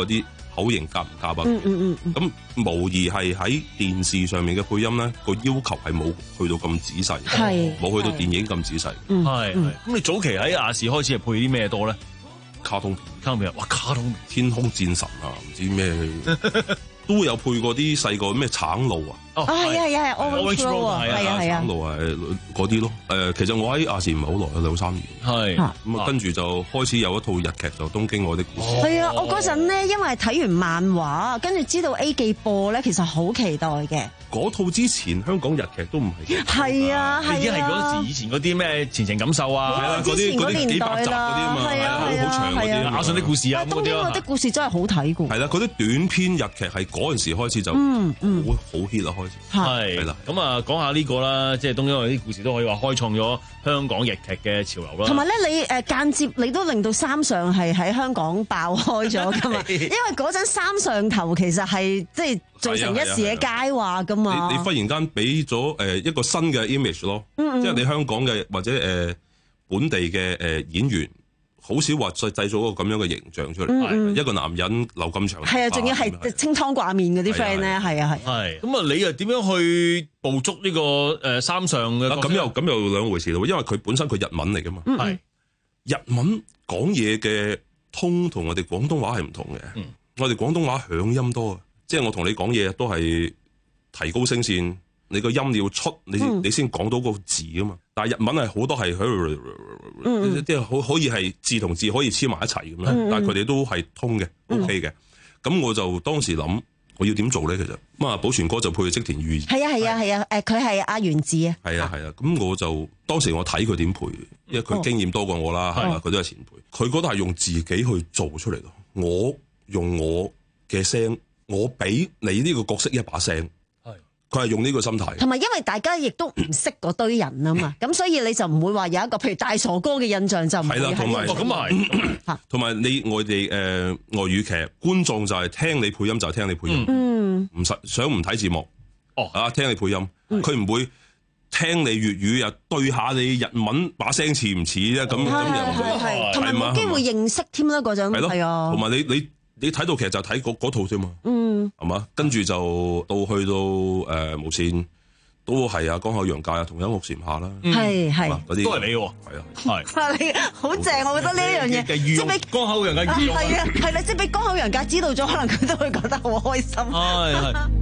口型夾唔夾啊？ 嗯嗯嗯。 咁無疑係喺電視上面嘅配音咧，個要求係冇去到咁仔細， 係冇去到電影咁仔細。 嗯，係。咁你早期喺亞視開始係配啲咩多咧？ 卡通片， 卡通片，哇！卡通片， 天空戰神啊，唔知咩都有配過啲細個咩橙路啊。 啊係啊係啊係 Orange Road 啊，係啊係啊。 橙路啊嗰啲咯。誒，其實我喺亞視唔係好耐，有兩三年。 係。 咁啊，跟住就開始有一套日劇就《東京愛的故事》。 係啊，我嗰陣咧，因為睇完漫畫，跟住知道 A 記播咧，其實好期待嘅。 嗰套之前香港日劇都唔係。 係啊係啊。 已經係嗰時以前嗰啲咩前程感受啊， 係啊嗰啲嗰啲幾百集嗰啲啊嘛，係啊好長嗰啲。 雅信的故事啊， 東京愛的故事真係好睇㗎。 係啦，嗰啲短篇日劇係嗰陣時開始就嗯嗯好好 hit 啦，開始係。係啦，咁啊講下呢個啦，即係東京愛啲故事都可以話開創咗香港日劇嘅潮流啦。 同埋咧，你誒間接你都令到三上係喺香港爆開咗噶嘛？因為嗰陣三上頭其實係即係造成一時嘅佳話噶嘛。 你你忽然間俾咗誒一個新嘅 image 咯，嗯嗯即係你香港嘅或者誒、呃、本地嘅誒演員。好少話再製造一個咁樣嘅形象出嚟，嗯嗯一個男人留咁長， 係啊，仲要係清湯掛面嗰啲 friend 咧，係啊係。 係咁啊，你又點樣去捕捉呢個誒三上嘅？ 咁又咁又兩回事咯，因為佢本身佢日文嚟噶嘛，係、嗯、日文講嘢嘅通同我哋廣東話係唔同嘅、嗯。我哋廣東話響音多，即係我同你講嘢都係提高聲線。你個音要出，你、嗯、你先講到個字啊嘛。但係日文係好多係，即係可可以係字同字可以黐埋一齊咁樣、嗯。但係佢哋都係通嘅、嗯、OK 嘅。咁我就當時諗，我要點做咧？其實咁啊，寶泉哥就配織田裕二。 係啊係啊係啊，誒佢係阿原子啊。 係啊係啊，咁我就當時我睇佢點配，因為佢經驗多過我啦，係、哦、嘛？佢都係前輩。佢覺得係用自己去做出嚟咯。我用我嘅聲，我俾你呢個角色一把聲。佢係用呢個心態， 同埋因為大家亦都唔識嗰堆人啊嘛，咁所以你就唔會話有一個譬如大傻哥嘅印象就唔係啦， 同埋咁啊係，同埋你外地誒、呃、外語劇觀眾就係聽你配音就係聽你配音，嗯，唔實想唔睇字幕，哦啊聽你配音，佢、嗯、唔會聽你粵語又對下你日文把聲似唔似啫，咁咁又唔會， 同埋冇機會認識添啦嗰陣，係啊， 同埋你你。你睇到劇就睇嗰套啫嘛，嗯，係嘛？跟住就到去到誒、呃、無線，都係啊江口洋介啊同音樂禪下啦， 係係嗰啲都係你喎， 係啊， 係你好正，我覺得呢一樣嘢，即係俾江口洋介知道， 係啊係啦，即係俾江口洋介知道咗，可能佢都會覺得好開心。係係。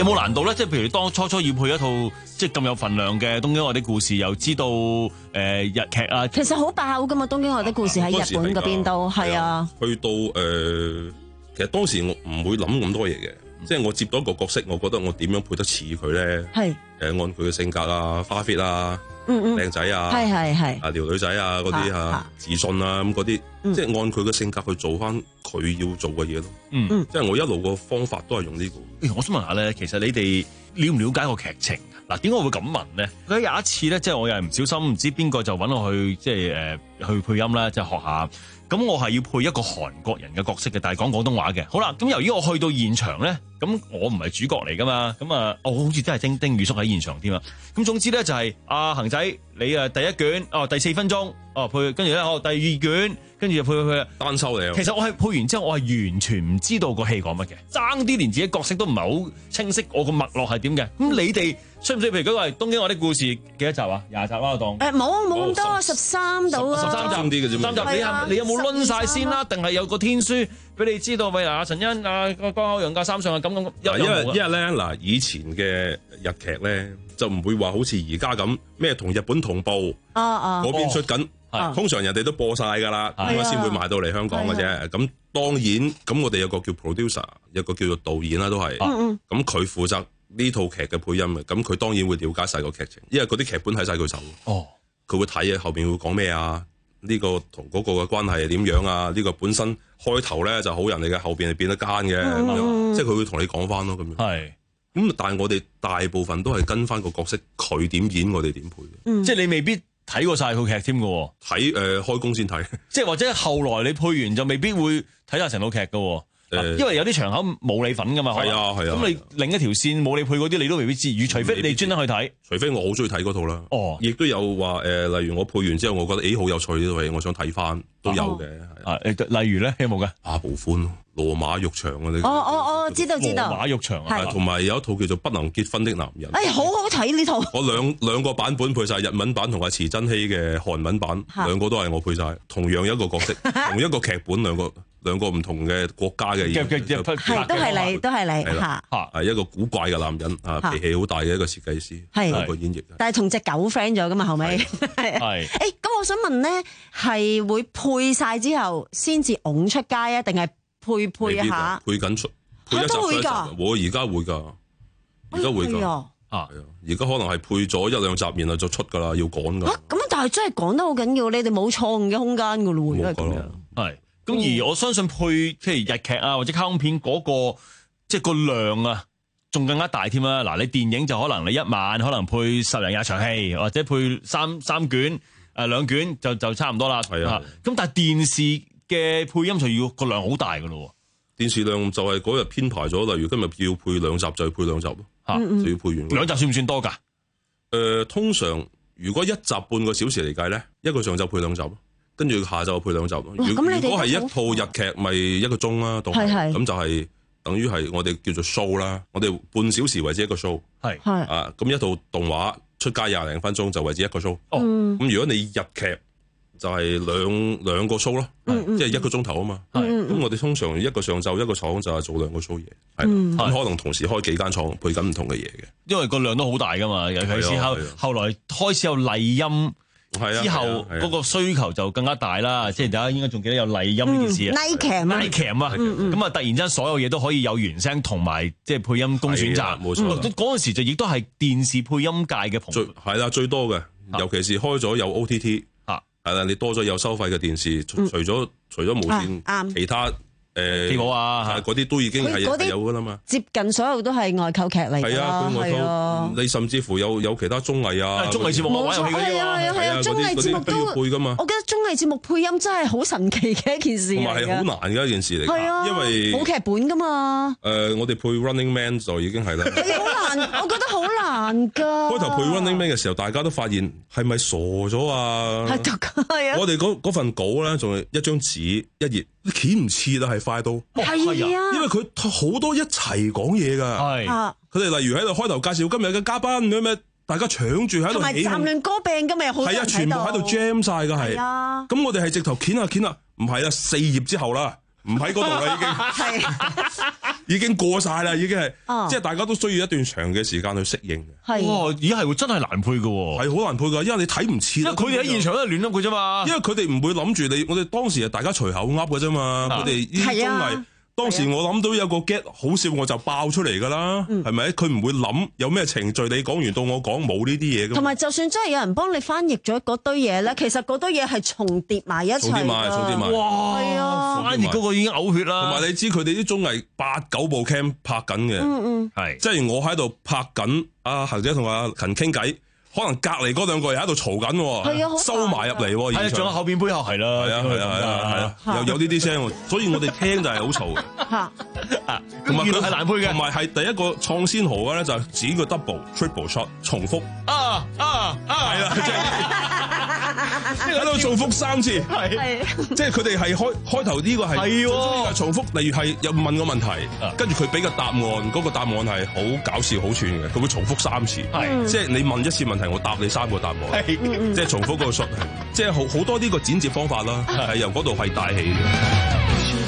冇難度咧？即係譬如你當初初要配一套即係咁有份量嘅《東京愛的故事》，又知道誒、呃、日劇啊， 其實好爆噶嘛，《東京愛的故事》喺日本嗰邊都係啊。 去到誒、呃，其實當時我唔會諗咁多嘢嘅，嗯、即係我接到一個角色，我覺得我點樣配得似佢咧？係誒、呃，按佢嘅性格啊，花 fit 啊。嗯嗯，靚仔啊，係係係，啊撩女仔啊嗰啲啊，自信啊咁嗰啲，即係按佢嘅性格去做翻佢要做嘅嘢咯。嗯嗯，即係我一路個方法都係用呢個。 我想問下咧，其實你哋了唔了解個劇情？嗱，點解我會咁問咧？佢有一次咧，即係我又係唔小心，唔知邊個就揾我去，即係誒去配音啦，即係學下。咁我係要配一個韓國人嘅角色嘅，但係講廣東話嘅。好啦，咁由於我去到現場咧，咁我唔係主角嚟噶嘛，咁啊，我好似真係丁丁宇叔喺現場添啊。咁總之咧就係、是、阿、啊、恒仔，你啊第一卷哦第四分鐘哦配，跟住咧哦第二卷，跟住就配配配單收嚟。其實我係配完之後，我係完全唔知道個戲講乜嘅，爭啲連自己角色都唔係好清晰，我個脈絡係點嘅。咁你哋需唔需要？譬如嗰個係《東京愛的故事》幾多集啊？廿集啦，我當。誒冇冇咁多，十三到啊。十三集啲嘅啫。三集你係你有冇攆晒先啦？定係有個天書俾你知道？喂阿陳欣啊，江口洋介三上啊咁咁。 因為因為咧嗱，以前嘅日劇咧就唔會話好似而家咁咩同日本同步。啊啊。嗰邊出緊，通常人哋都播晒㗎啦，咁先會賣到嚟香港嘅啫。咁當然咁，我哋有個叫 producer， 有個叫做導演啦，都係。嗯咁佢負責呢套劇嘅配音嘅，咁佢當然會了解晒個劇情，因為嗰啲劇本喺晒佢手。哦。佢會睇啊，後邊會講咩啊？呢個同嗰個嘅關係係點樣啊？呢個本身開頭咧就好人嚟嘅，後邊係變得奸嘅，即係佢會同你講翻咯，咁樣。係。咁但係我哋大部分都係跟翻個角色，佢點演我哋點配。 嗯。即係你未必睇過晒套劇添㗎。 睇誒開工先睇。即係或者後來你配完就未必會睇晒成套劇㗎。誒，因為有啲場口冇你份噶嘛，係啊係啊，咁你另一條線冇你配嗰啲，你都未必知，除非你專登去睇， 除非我好中意睇嗰套啦。哦，亦都有話誒，例如我配完之後，我覺得誒好有趣呢套戲，我想睇翻都有嘅。 啊，例如咧有冇噶？ 阿部寬、羅馬浴場嗰啲。 哦哦哦，知道知道。 羅馬浴場啊， 同埋有一套叫做《不能結婚的男人》。 哎，好好睇呢套。 我兩兩個版本配晒，日文版同埋池珍熙嘅韓文版，兩個都係我配晒，同樣一個角色，同一個劇本，兩個。兩個唔同嘅國家嘅嘢， 係都係你，都係你嚇， 係一個古怪嘅男人啊，脾氣好大嘅一個設計師，係一個演繹。 但係同隻狗 friend 咗噶嘛，後尾係。誒，咁我想問咧，係會配晒之後先至拱出街啊，定係配配下？ 配緊出，配一集一集。我而家會㗎，而家會㗎。啊，係啊，而家可能係配咗一兩集，然後就出㗎啦，要趕㗎。 咁但係真係講得好緊要，你哋冇錯誤嘅空間㗎咯，因為咁樣係。咁而我相信配譬如日劇啊或者卡通片嗰個即係個量啊，仲更加大添啦。嗱，你電影就可能你一晚可能配十零廿場戲，或者配三三卷誒兩卷就就差唔多啦。係啊，咁但係電視嘅配音就要個量好大噶咯。 電視量就係嗰日編排咗，例如今日要配兩集就要配兩集咯，嚇就要配完。 兩集算唔算多㗎？ 誒，通常如果一集半個小時嚟計咧，一個上晝配兩集。跟住下晝配兩集咯。如果係一套日劇，咪一個鐘啦，咁就係等於係我哋叫做 show 啦。我哋半小時為之一個 show，係啊。咁一套動畫出街廿零分鐘就為之一個 show。哦，咁如果你日劇就係兩兩個 show 咯，即係一個鐘頭啊嘛。咁我哋通常一個上晝一個廠就係做兩個 show 嘢，係咁可能同時開幾間廠配緊唔同嘅嘢嘅。 因為個量都好大噶嘛，尤其是後後來開始有麗音。之後嗰個需求就更加大啦，即係大家應該仲記得有麗音呢件事啊，Nicam 啊，咁啊突然之間所有嘢都可以有原聲同埋即係配音供選擇，冇錯。嗰陣時就亦都係電視配音界嘅蓬勃， 係啦最多嘅，尤其是開咗有 O T T，係啦你多咗有收費嘅電視，除咗除咗無線，其他。誒， 飛寶啊， 嗰啲都已經係有噶啦嘛， 接近所有都係外購劇嚟㗎。係啊， 係啊，你甚至乎有有其他綜藝啊， 綜藝節目冇錯，係啊係啊係啊，綜藝節目都要配㗎嘛。我覺得綜藝節目配音真係好神奇嘅一件事嚟㗎，同埋係好難嘅一件事嚟㗎，係啊，因為冇劇本㗎嘛。 誒，我哋配 Running Man 就已經係啦。 好難，我覺得好難㗎。 開頭配 Running Man 嘅時候，大家都發現係咪傻咗啊？係啊。我哋嗰嗰份稿咧，仲係一張紙一頁。鉗唔切啦，係快到， 係啊， 因為佢好多一齊講嘢噶，係，佢哋例如喺度開頭介紹今日嘅嘉賓咁咩，大家搶住喺度，同埋談論歌病噶嘛，好多人喺度，係啊， 全部喺度 jam 晒噶係，咁我哋係直頭鉗下鉗下，唔係啦，四頁之後啦， 唔喺嗰度啦，已經係已經過晒啦，已經係， 哦、 即係大家都需要一段長嘅時間去適應嘅。 係，哇！而家係真係難配嘅喎， 係好難配㗎，因為你睇唔切。因為佢哋喺現場都係亂噏嘅啫嘛。 因為佢哋唔會諗住你，我哋當時係大家隨口噏嘅啫嘛。佢哋呢啲綜藝。當時我諗到有個 get 好笑，我就爆出嚟噶啦，係咪、嗯？佢唔會諗有咩程序，你講完到我講冇呢啲嘢噶。 同埋就算真係有人幫你翻譯咗嗰堆嘢咧，其實嗰堆嘢係重疊埋一齊。重疊埋，重疊埋。 哇！係啊， 翻譯嗰個已經嘔血啦。 同埋你知佢哋啲綜藝八九部 cam 拍緊嘅， 嗯嗯， 係，即係我喺度拍緊，阿嫻姐同阿勤傾偈。可能隔離嗰兩個人喺度嘈緊，收埋入嚟喎。 係啊，仲有後邊背後係啦， 係啊係啊係啊係啊，有有呢啲聲，所以我哋聽就係好嘈嘅。 嚇， 同埋佢係難配嘅， 同埋係第一個創先河嘅咧，就係指個 double、triple shot 重複。 啊啊啊！係啦， 即係喺度重複三次。係，即係佢哋係開開頭呢個係係喎重複，例如係有問個問題，跟住佢俾個答案，嗰個答案係好搞笑、好串嘅，佢會重複三次。係，即係你問一次問題。我答你三個答案，即係重複嗰個 shot，即係好好多呢個剪接方法啦，係由嗰度係帶起嘅。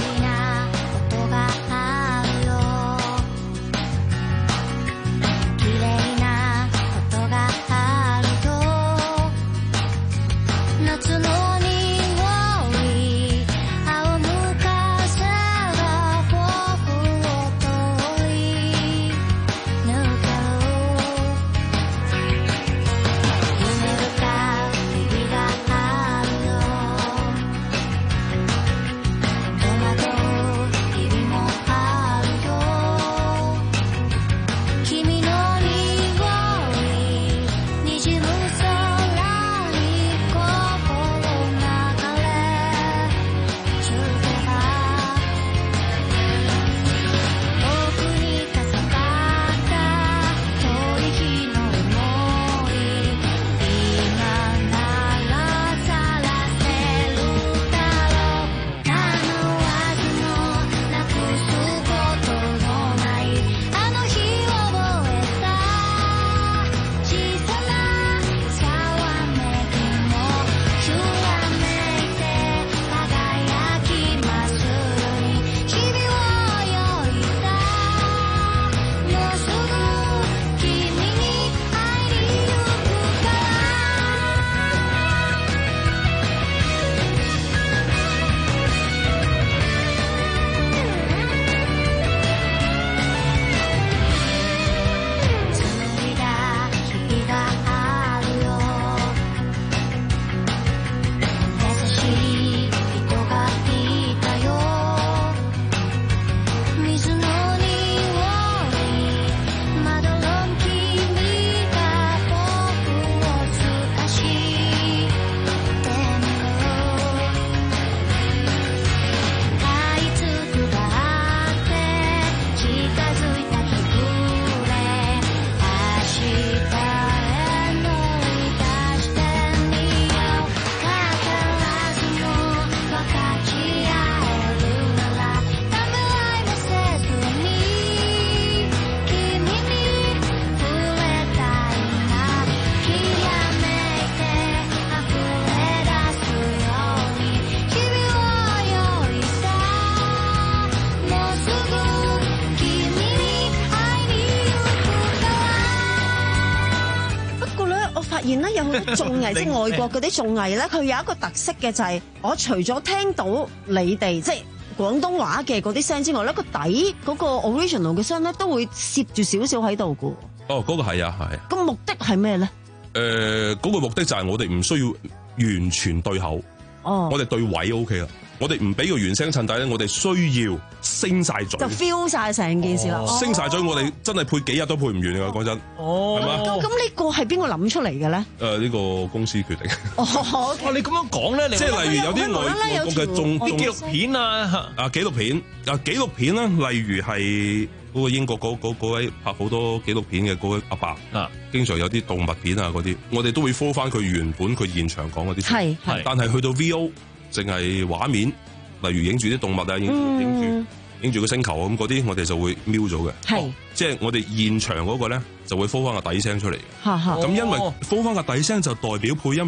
現咧有好多綜藝，即係外國嗰啲綜藝咧，佢有一個特色嘅就係，我除咗聽到你哋即係廣東話嘅嗰啲聲之外咧，個底嗰個 original 嘅聲咧都會攝住少少喺度嘅。 哦，嗰個係啊，係。個目的係咩咧？ 誒，嗰個目的就係我哋唔需要完全對口， 哦， 我哋對位 O K 啦。我哋唔俾個原聲襯底咧，我哋需要升晒嘴， 就 feel 晒成件事啦。 哦、升晒嘴，我哋真係配幾日都配唔完㗎，講真。 哦，係嘛？咁呢個係邊個諗出嚟嘅咧？誒，呢、 呃呢個公司決定。 哦，哇！ 你咁樣講咧， 即係例如有啲外國嘅綜啲紀錄片啊， 啊紀錄片啊紀錄片啦，例如係嗰個英國嗰嗰嗰位拍好多紀錄片嘅嗰位阿伯啊，經常有啲動物片啊嗰啲，我哋都會 follow 翻佢原本佢現場講嗰啲。 係係。 但係去到 V O。淨係畫面，例如影住啲動物啊，影住影住影住個星球咁嗰啲，我哋就會瞄咗嘅。 係、 哦，即係我哋現場嗰個咧，就會 follow 翻個底聲出嚟嘅。 咁因為 follow 翻個底聲就代表配音員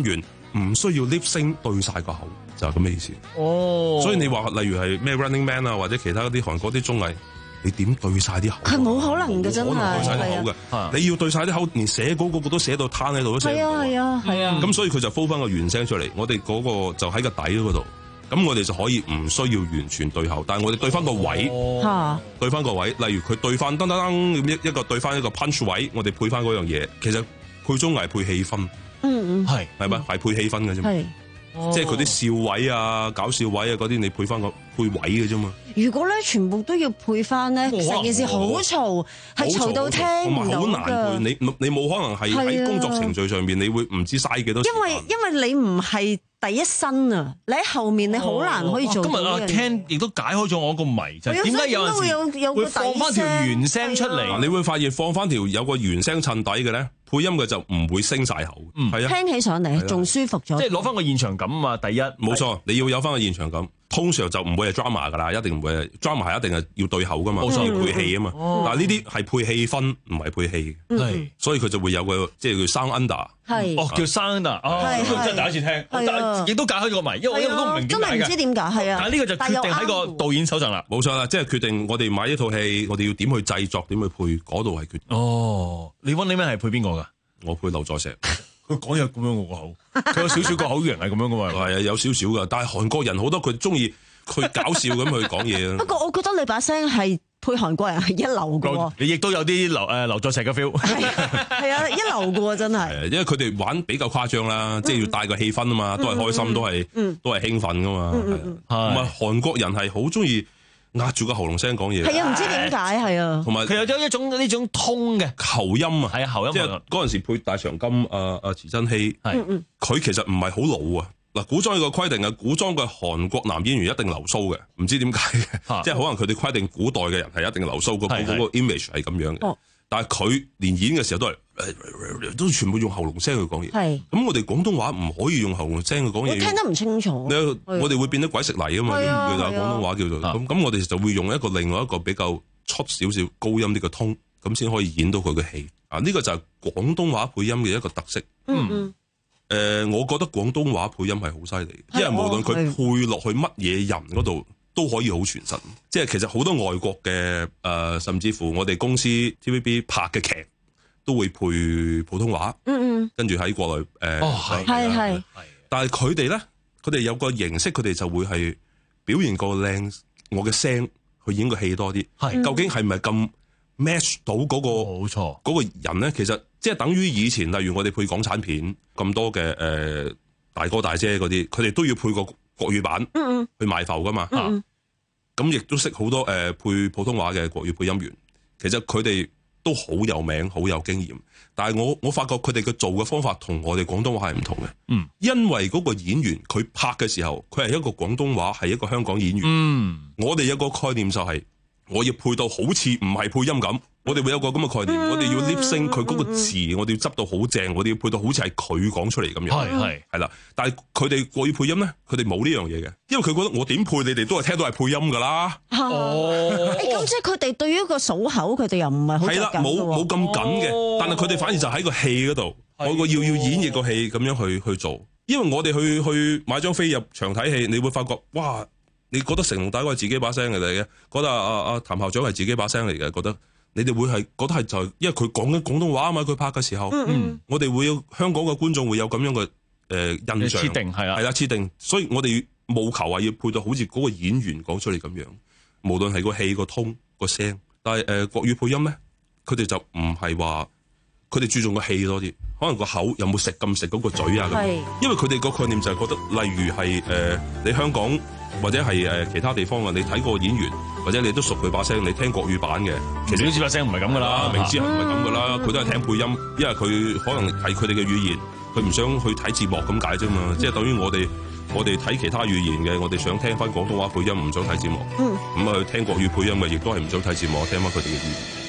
唔需要 lip sync 對晒個口，就係咁嘅意思。 哦， 所以你話例如係咩 Running Man 啊，或者其他嗰啲韓國啲綜藝，你點對晒啲口？ 佢冇可能嘅，真係。 冇可能對晒啲口嘅，你要對晒啲口，連寫稿嗰個都寫到攤喺度都寫唔到。 係啊係啊係啊。 咁所以佢就 flow 翻個原聲出嚟，我哋嗰個就喺個底嗰度。咁我哋就可以唔需要完全對口，但係我哋對翻個位， 哦、 對翻個位。例如佢對翻噔噔噔咁一一個對翻一個 punch 位，我哋配翻嗰樣嘢。其實配綜藝配氣氛， 嗯嗯， 係係咪係配氣氛嘅啫嘛？即係佢啲笑位啊、搞笑位啊嗰啲，你配翻個配位嘅啫嘛。 如果咧全部都要配翻咧，成件事好嘈，係嘈到聽唔到㗎。好難配， 你你冇可能係喺工作程序上面，你會唔知嘥幾多時間。 因為因為你唔係第一身啊，你喺後面你好難可以做到。 今日阿 Ken 亦都解開咗我個謎，就係點解有陣時會放翻條原聲出嚟？ 你會發現放翻條有個原聲襯底嘅咧，配音嘅就唔會升晒口，係啊， 聽起上嚟仲舒服咗。 即係攞翻個現場感啊！第一， 冇錯，你要有翻個現場感。通常就唔會係 drama 噶啦，一定唔會係 drama 係一定係要對口噶嘛， 冇錯， 要配戲啊嘛。但係呢啲係配氣氛，唔係配戲嘅，係，所以佢就會有個即係叫 sound under， 係， 哦叫 sound under，哦，呢個真係第一次聽，但亦都解開咗個謎，因為我都唔明點解嘅， 真係唔知點解，係啊。 但係呢個就決定喺個導演手上啦， 冇錯啦，即係決定我哋買一套戲，我哋要點去製作，點去配，嗰度係決定。 哦，你揾你咩係配邊個㗎？ 我配劉在石。 佢講嘢咁樣個口，佢有少少個口語人係咁樣噶嘛？ 係啊，有少少噶，但係韓國人好多佢中意佢搞笑咁去講嘢。 不過我覺得你把聲係配韓國人係一流噶。 你亦都有啲劉誒劉在石嘅 feel。 係啊，一流噶真係。 係，因為佢哋玩比較誇張啦，即係要帶個氣氛啊嘛，都係開心，都係都係興奮噶嘛。同埋韓國人係好中意壓住個喉嚨聲講嘢， 係啊，唔知點解係啊， 同埋佢有咗一種呢種通嘅喉音啊， 係啊喉音， 即係嗰陣時配大長今啊啊池珍熙，係佢其實唔係好老啊。嗱，古裝有個規定啊，古裝嘅韓國男演員一定留鬚嘅，唔知點解嘅，即係可能佢哋規定古代嘅人係一定留鬚，個嗰個 image 係咁樣嘅。但係佢連演嘅時候都係都全部用喉嚨聲去講嘢，係咁我哋廣東話唔可以用喉嚨聲去講嘢， 我聽得唔清楚。 我哋會變得鬼食泥啊嘛，叫做廣東話叫做咁咁，我哋就會用一個另外一個比較出少少高音啲嘅通，咁先可以演到佢嘅戲啊！呢個就係廣東話配音嘅一個特色。嗯嗯。誒，我覺得廣東話配音係好犀利，因為無論佢配落去乜嘢人嗰度都可以好傳神。即係其實好多外國嘅誒，甚至乎我哋公司 T V B 拍嘅劇都會配普通話。嗯嗯。跟住喺國內誒，係係係。但係佢哋咧，佢哋有個形式，佢哋就會係表現個靚我嘅聲去演個戲多啲。係，究竟係咪咁 match 到嗰個冇錯嗰個人咧？其實即係等於以前，例如我哋配港產片咁多嘅誒、呃、大哥大姐嗰啲，佢哋都要配個國語版去賣埠噶嘛。咁亦都識好多誒、呃、配普通話嘅國語配音員，其實佢哋都好有名，好有經驗。但係我我發覺佢哋嘅做嘅方法同我哋廣東話係唔同嘅。嗯，因為嗰個演員佢拍嘅時候，佢係一個廣東話，係一個香港演員。嗯，我哋有個概念就係、是、我要配到好似唔係配音咁。我哋會有個咁嘅概念，嗯、我哋要 lip sync 佢嗰個字，嗯、我哋要執到好正，我哋要配到好似係佢講出嚟咁樣。係係係啦，但係佢哋國語配音咧，佢哋冇呢樣嘢嘅，因為佢覺得我點配，你哋都係聽到係配音噶啦。 哦，咁即係佢哋對於個數口，佢哋又唔係好係啦，冇冇咁緊嘅，哦、但係佢哋反而就喺個戲嗰度，我個要要演繹個戲咁樣去去做。因為我哋去去買張飛入場睇戲，你會發覺哇，你覺得成龍大哥係自己把聲嚟嘅，覺得阿阿阿譚校長係自己把聲嚟嘅，覺得。你哋會係覺得係就係，因為佢講緊廣東話啊嘛，佢拍嘅時候，嗯、我哋會有香港嘅觀眾會有咁樣嘅誒、呃、印象，設定係啦，係啦設定，所以我哋務求話要配到好似嗰個演員講出嚟咁樣，無論係個戲個通個聲，但係誒、呃、國語配音咧，佢哋就唔係話，佢哋注重個戲多啲，可能個口有冇食咁食嗰個嘴啊，是因為佢哋個概念就係覺得，例如係誒、呃、你香港或者係誒其他地方啊，你睇個演員。或者你都熟佢把聲，你聽國語版嘅，其實都知把聲唔係咁噶啦，明知係唔係咁噶啦，佢都係聽配音，因為佢可能係佢哋嘅語言，佢唔想去睇字幕咁解啫嘛，即係等於我哋我哋睇其他語言嘅，我哋想聽翻廣東話配音，唔想睇字幕，咁啊去聽國語配音嘅，亦都係唔想睇字幕，聽翻佢哋嘅語言。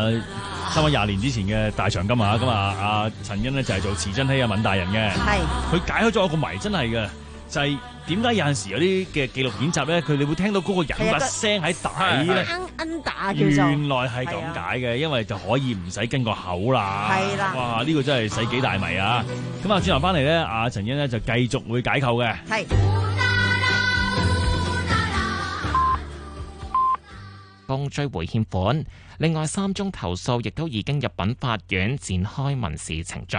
誒差唔多廿年之前嘅大長今啊，咁啊阿陳欣呢就係做慈珍熙啊敏大人嘅， 係佢解開咗我個謎，真係嘅，就係點解有陣時有啲嘅紀錄片集咧，佢哋會聽到嗰個人把聲喺底咧， 恩打叫做， 原來係咁解嘅，因為就可以唔使跟個口啦。 係啦， 哇！呢個真係世紀大謎啊！咁啊，轉頭翻嚟咧，阿陳欣咧就繼續會解構嘅。 係。 公追回欠款，另外三宗投訴亦都已經入稟法院展開民事程序。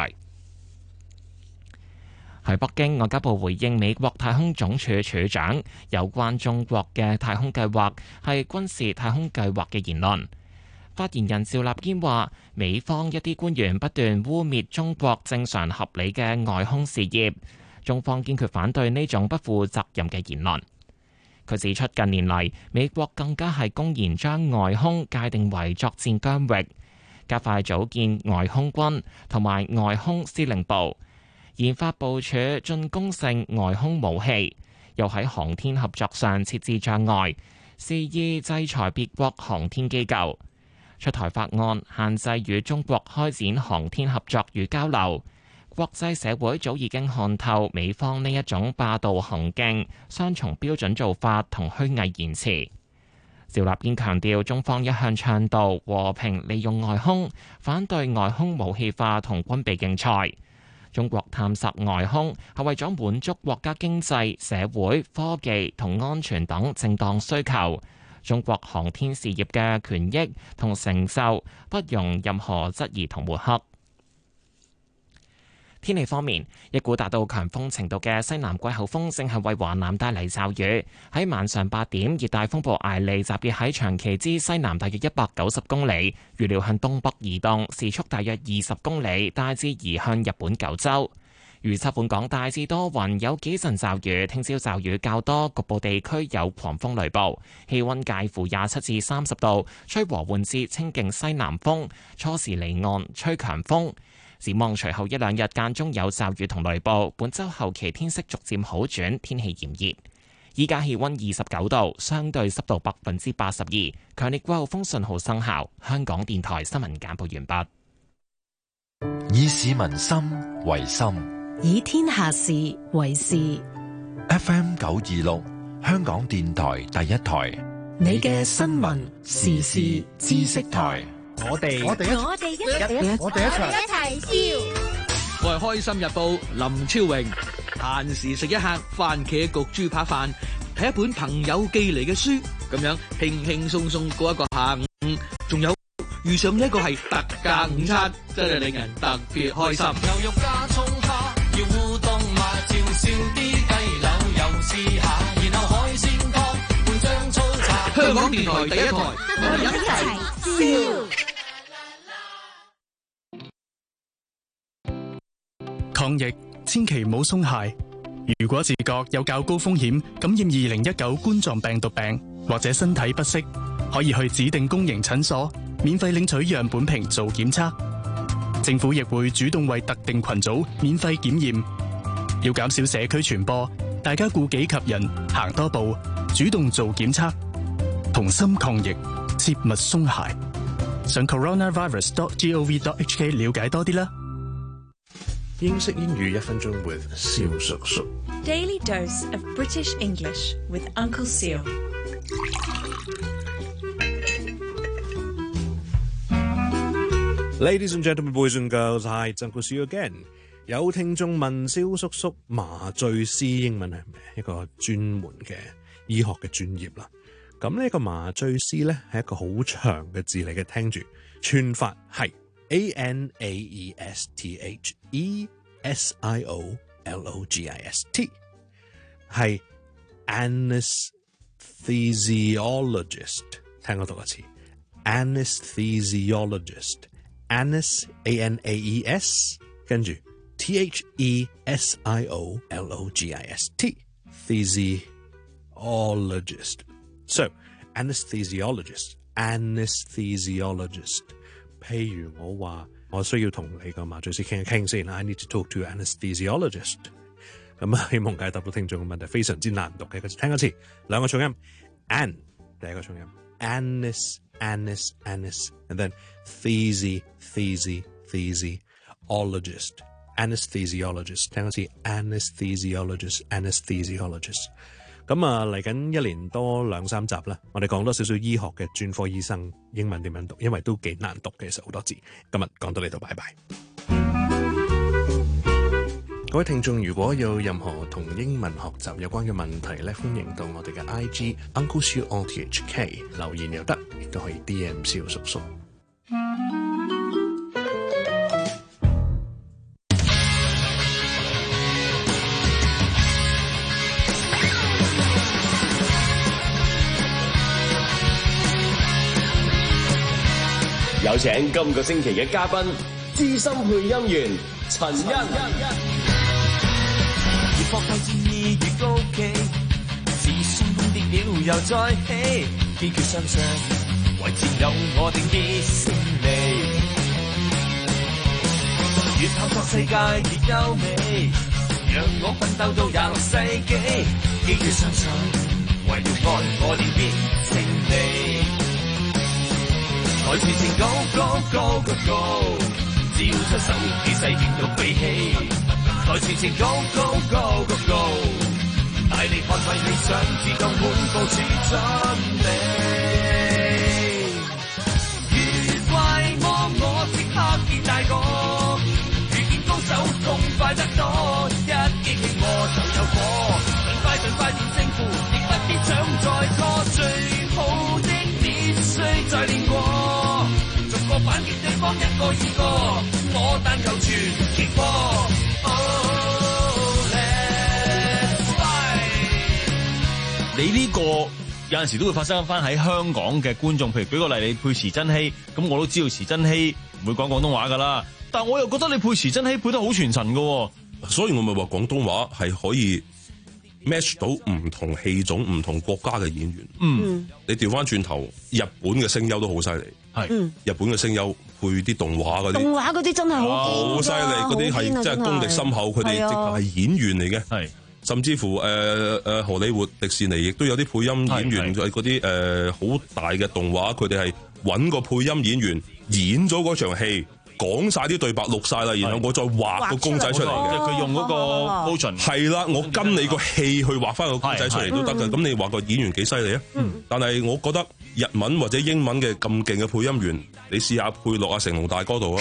喺北京，外交部回應美國太空總署署長有關中國嘅太空計劃係軍事太空計劃嘅言論。發言人趙立堅話，美方一啲官員不斷污蔑中國正常合理嘅外空事業，中方堅決反對呢種不負責任嘅言論。佢指出，近年嚟美國更加係公然將外空界定為作戰疆域，加快組建外空軍同埋外空司令部，研發部署進攻性外空武器，又喺航天合作上設置障礙，肆意制裁別國航天機構，出台法案限制與中國開展航天合作與交流。國際社會早已經看透美方呢一種霸道行徑、雙重標準做法同虛偽言辭。趙立堅強調，中方一向倡導和平利用外空，反對外空武器化同軍備競賽。中國探索外空係為咗滿足國家經濟、社會、科技同安全等正當需求。中國航天事業嘅權益同成就不容任何質疑同抹黑。天氣方面，一股達到強風程度嘅西南季候風正係為華南帶嚟驟雨。喺晚上八點，熱帶風暴艾利集結喺長崎之西南大約一百九十公里，預料向東北移動，時速大約二十公里，大致移向日本九州。預測本港大致多雲，有幾陣驟雨，聽朝驟雨較多，局部地區有狂風雷暴。氣溫介乎廿七至三十度，吹和緩至清勁西南風，初時離岸吹強風。展望隨後一兩日間中有驟雨同雷暴，本週後期天色逐漸好轉，天氣炎熱。依家氣溫二十九度，相對濕度百分之八十二，強烈季候風信號生效。香港電台新聞簡報完畢。 以市民心為心， 以天下事為事。 F M 九二六，香港電台第一台， 你嘅新聞時事知識台。 我哋我哋一我哋一齊我哋一齊一齊笑。 我係開心日報林超榮，閒時食一客番茄焗豬扒飯，睇一本朋友寄嚟嘅書，咁樣輕輕鬆鬆過一個下午。仲有遇上呢一個係特價午餐，真係令人特別開心。 牛肉加葱花，要烏冬嘛，照燒啲雞柳又試下，然後海鮮湯換張粗茶。 香港電台第一台， 我哋一齊笑。 抗疫千祈唔好鬆懈。如果自覺有較高風險感染二零一九冠狀病毒病，或者身體不適，可以去指定公營診所免費領取樣本瓶做檢測。政府亦會主動為特定群組免費檢驗。要減少社區傳播，大家顧己及人，行多步，主動做檢測，同心抗疫，切勿鬆懈。上 coronavirus dot gov dot hk 了解多啲啦。 英式英語一分鐘 with 蕭叔叔。 Daily dose of British English with Uncle Seal。 Ladies and gentlemen, boys and girls, hi, it's Uncle Seal again。 有聽眾問蕭叔叔，麻醉師英文係咩？一個專門嘅醫學嘅專業啦。咁呢個麻醉師咧係一個好長嘅字嚟嘅，聽住串法係 A N A E S T H E S I O L O G I S T， 係 anesthesiologist。 聽我讀一次 anesthesiologist。Anes A N A E S 跟住 T H E S I O L O G I S T Physiologist。 So anesthesiologist anesthesiologist。 譬如我話我需要同你個麻醉師傾一傾先 I need to talk to anesthesiologist。 咁啊，希望解答到聽眾嘅問題，非常之難讀嘅，聽一次兩個重音 an 第一個重音 anesthesiologist Anis, Anis, and then Thesi, Thesi, Thesiologist, anesthesiologist， 聽好似 anesthesiologist, anesthesiologist。咁啊，嚟緊一年多兩三集啦，我哋講多少少醫學嘅專科醫生英文點樣讀，因為都幾難讀嘅，其實好多字。今日講到呢度，拜拜。各位聽眾，如果有任何同英文學習有關嘅問題咧，歡迎到我哋嘅 I G Uncle Siu O T H K 留言又得，亦都可以 D M 蕭叔叔。 有請今個星期嘅嘉賓，資深配音員陳欣。 越搏鬥戰意越高企，自信碰跌了又再起，堅決相信為戰友我定必勝利。越探索世界越優美，讓我奮鬥到廿六世紀，堅決相信為了愛我定必勝利。來全程 go go go go go， 只要出手氣勢勁到飛起。來全程 go go go go go， 大力捍衛理想，自動滿部署準備。遇怪魔我即刻變大個，遇見高手痛快得多，一激氣我就有火，盡快盡快練勝負，亦不必想再拖，最好的必須再練過。反擊對方一個二個，我但求全擊破。Oh, let's fight！ 你呢個有陣時都會發生翻喺香港嘅觀眾，譬如舉個例，你配池珍熙，咁我都知道池珍熙唔會講廣東話噶啦，但我又覺得你配池珍熙配得好傳神噶， 所以我咪話廣東話係可以 match 到唔同戲種、唔同國家嘅演員。嗯，你調翻轉頭，日本嘅聲優都好犀利。係，日本嘅聲優配啲動畫嗰啲，動畫嗰啲真係好好犀利，嗰啲係真係功力深厚，佢哋直頭係演員嚟嘅。係，甚至乎誒誒、呃、荷里活、迪士尼亦都有啲配音演員，嗰啲誒好大嘅動畫，佢哋係揾個配音演員演咗嗰場戲，講晒啲對白錄晒啦，然後我再畫個公仔出嚟嘅，即係佢用嗰個 motion。係啦，我跟你個戲去畫翻個公仔出嚟都得嘅。咁你話個演員幾犀利啊？但係我覺得日文或者英文嘅咁勁嘅配音員，你試下配落阿成龍大哥度啊，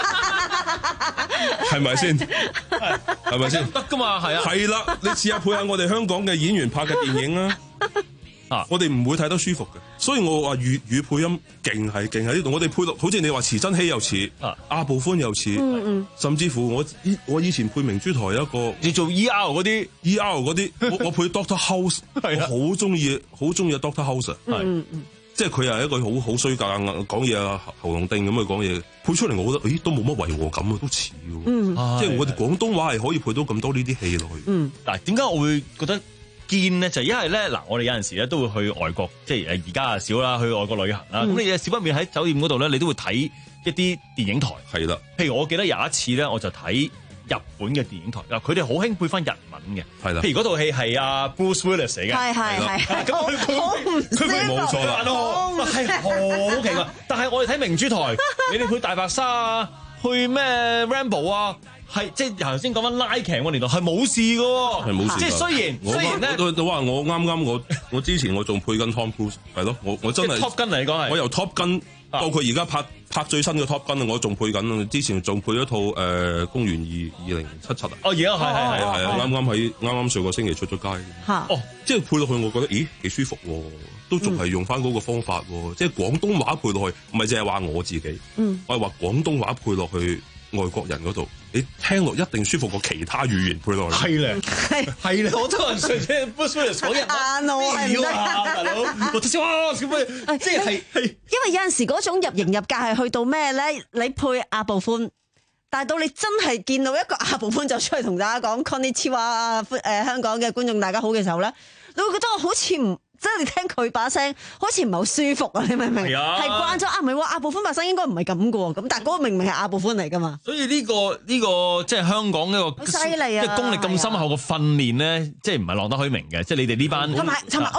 係咪先？係咪先？得噶嘛？係啊。係啦，你試下配下我哋香港嘅演員拍嘅電影啊。啊！我哋唔會睇得舒服嘅，所以我話粵語配音勁係勁喺呢度。我哋配落，好似你話池珍熙又似，啊，阿部寬又似，嗯嗯，甚至乎我我以前配明珠台有一個，你做 E R 嗰啲 E R 嗰啲，我我配 Doctor House， 我好中意好中意 Doctor House， 係，即係佢又係一個好好衰格講嘢啊，喉嚨定咁去講嘢，配出嚟我覺得，咦，都冇乜違和感啊，都似嘅，嗯，即係我哋廣東話係可以配到咁多呢啲戲落去。嗯，嗱，點解我會覺得？見咧就因為咧嗱，我哋有陣時咧都會去外國，即係誒而家啊少啦，去外國旅行啦。咁、嗯、你少不免喺酒店嗰度咧，你都會睇一啲電影台。係啦，譬如我記得有一次咧，我就睇日本嘅電影台，嗱佢哋好興配翻日文嘅。係啦，譬如嗰套戲係阿 Bruce Willis 嚟嘅。係係係。咁佢好唔舒服，冇錯啦，係好奇怪。但係我哋睇明珠台，你哋配大白鯊啊，配咩 Rambo 啊？係即係頭先講翻拉劇個年代係冇事嘅喎，係冇事。即係雖然我雖然咧，我話我啱啱我我之前我仲配緊 Tom Cruise 係咯，我我真係 Top Gun 嚟講係，我由 Top Gun 到佢而家拍拍最新嘅 Top Gun 我仲配緊，之前仲配咗套誒、呃、公元二二零七七啊。哦，而家係係係係啊，啱啱喺啱啱上個星期出咗街。嚇！哦，即係配落去，我覺得咦幾舒服喎，都仲係用翻嗰個方法喎，嗯、即係廣東話配落去，唔係淨係話我自己，嗯、我係話廣東話配落去外國人嗰度。你聽落一定舒服過其他語言配落去。係咧，係係咧，好多人上聽 Bruce Willis 講日文，係啊，大佬，我知哇，小妹，即係係，因為有陣時嗰種入型入格係去到咩咧？你配阿部寬，但係到你真係見到一個阿部寬就出嚟同大家講 Konnichiwa 誒香港嘅觀眾大家好嘅時候咧，你會覺得我好似唔。即係你聽佢把聲，好似唔係好舒服啊！你明唔明？係啊，係慣咗啊，唔係喎，阿部寬把聲應該唔係咁嘅喎，咁但係嗰個明明係阿部寬嚟㗎嘛。所以呢、呢個呢、呢個即係香港一個好犀利啊！即係功力咁深厚嘅訓練咧，即係唔係浪得虛名嘅，即係你哋呢班。同埋同埋，我覺得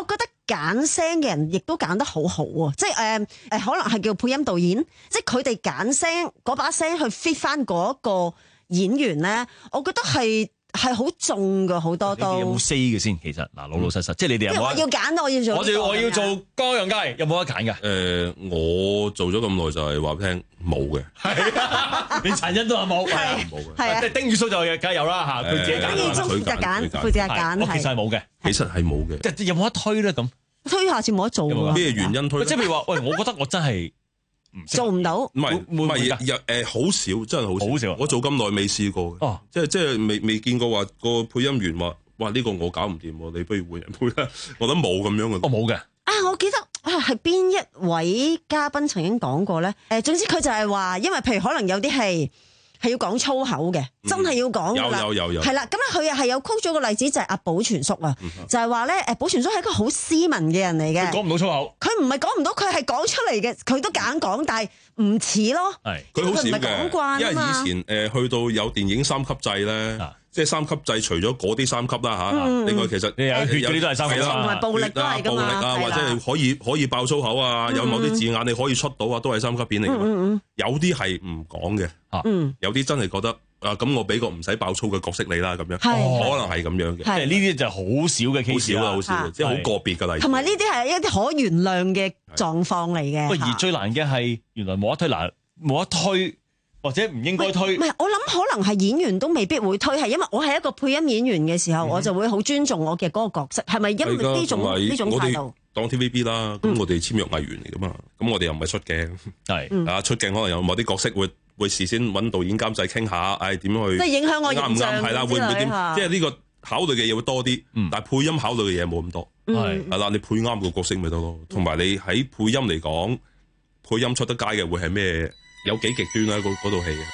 揀聲嘅人亦都揀得好好喎，即係誒誒，可能係叫配音導演，即係佢哋揀聲嗰把聲去 fit 翻嗰個演員咧，我覺得係係好重㗎，好多都。 你哋有冇 say 嘅先？其實嗱，老老實實，即係你哋有冇？ 我要揀，我要做。 我要我要做江陽街，有冇得揀㗎？ 誒，我做咗咁耐就係話俾聽冇嘅。係啊， 連陳欣都話冇，係啊，冇嘅。係啊，即係丁宇叔就梗係有啦嚇，佢自己揀。 丁宇叔負責揀，負責揀。 我其實係冇嘅， 其實係冇嘅。 即係有冇得推咧咁？ 推下次冇得做。 咩原因推？ 即係譬如話，喂，我覺得我真係做唔到。 唔係唔係誒，好少，真係好少。好少。我做咁耐未試過。哦，即係即係未未見過話個配音員話，哇呢個我搞唔掂喎，你不如換人配啦。我覺得冇咁樣嘅。 我冇嘅。 啊，我記得啊，係邊一位嘉賓曾經講過咧？誒，總之佢就係話，因為譬如可能有啲係。係要講粗口嘅，真係要講㗎啦。 有有有有。 係啦，咁咧佢係有 quote 咗個例子，就係阿寶全叔啊，就係話咧誒，寶全叔係一個好斯文嘅人嚟嘅。 佢講唔到粗口。 佢唔係講唔到，佢係講出嚟嘅，佢都揀講，但係唔似咯。 係。佢好少嘅，因為以前誒去到有電影三級制咧，即係三級制，除咗嗰啲三級啦嚇，另外其實有血嗰啲都係三級啦， 同埋暴力都係㗎嘛。 暴力啊，或者係可以可以爆粗口啊，有某啲字眼你可以出到啊，都係三級片嚟嘅。有啲係唔講嘅。嗯，有啲真係覺得啊，咁我俾個唔使爆粗嘅角色你啦，咁樣，可能係咁樣嘅。即係呢啲就好少嘅 case 啦， 好少啦，好少，即係好個別嘅例子。 同埋呢啲係一啲可原諒嘅狀況嚟嘅。 喂，而最難嘅係原來冇得推，嗱冇得推或者唔應該推。 唔係，我諗可能係演員都未必會推，係因為我係一個配音演員嘅時候，我就會好尊重我嘅嗰個角色。係咪因為呢種呢種態度？ 當 T V B 啦，咁我哋簽約藝員嚟噶嘛，咁我哋又唔係出鏡，係啊出鏡可能有某啲角色會會事先揾導演監製傾下，誒點樣去即係影響我啱唔啱係啦，會唔會點？即係呢個考慮嘅嘢會多啲，但係配音考慮嘅嘢冇咁多，係係啦，你配啱個角色咪得咯，同埋你喺配音嚟講，配音出得街嘅會係咩？有幾極端啊？嗰嗰套戲嘅。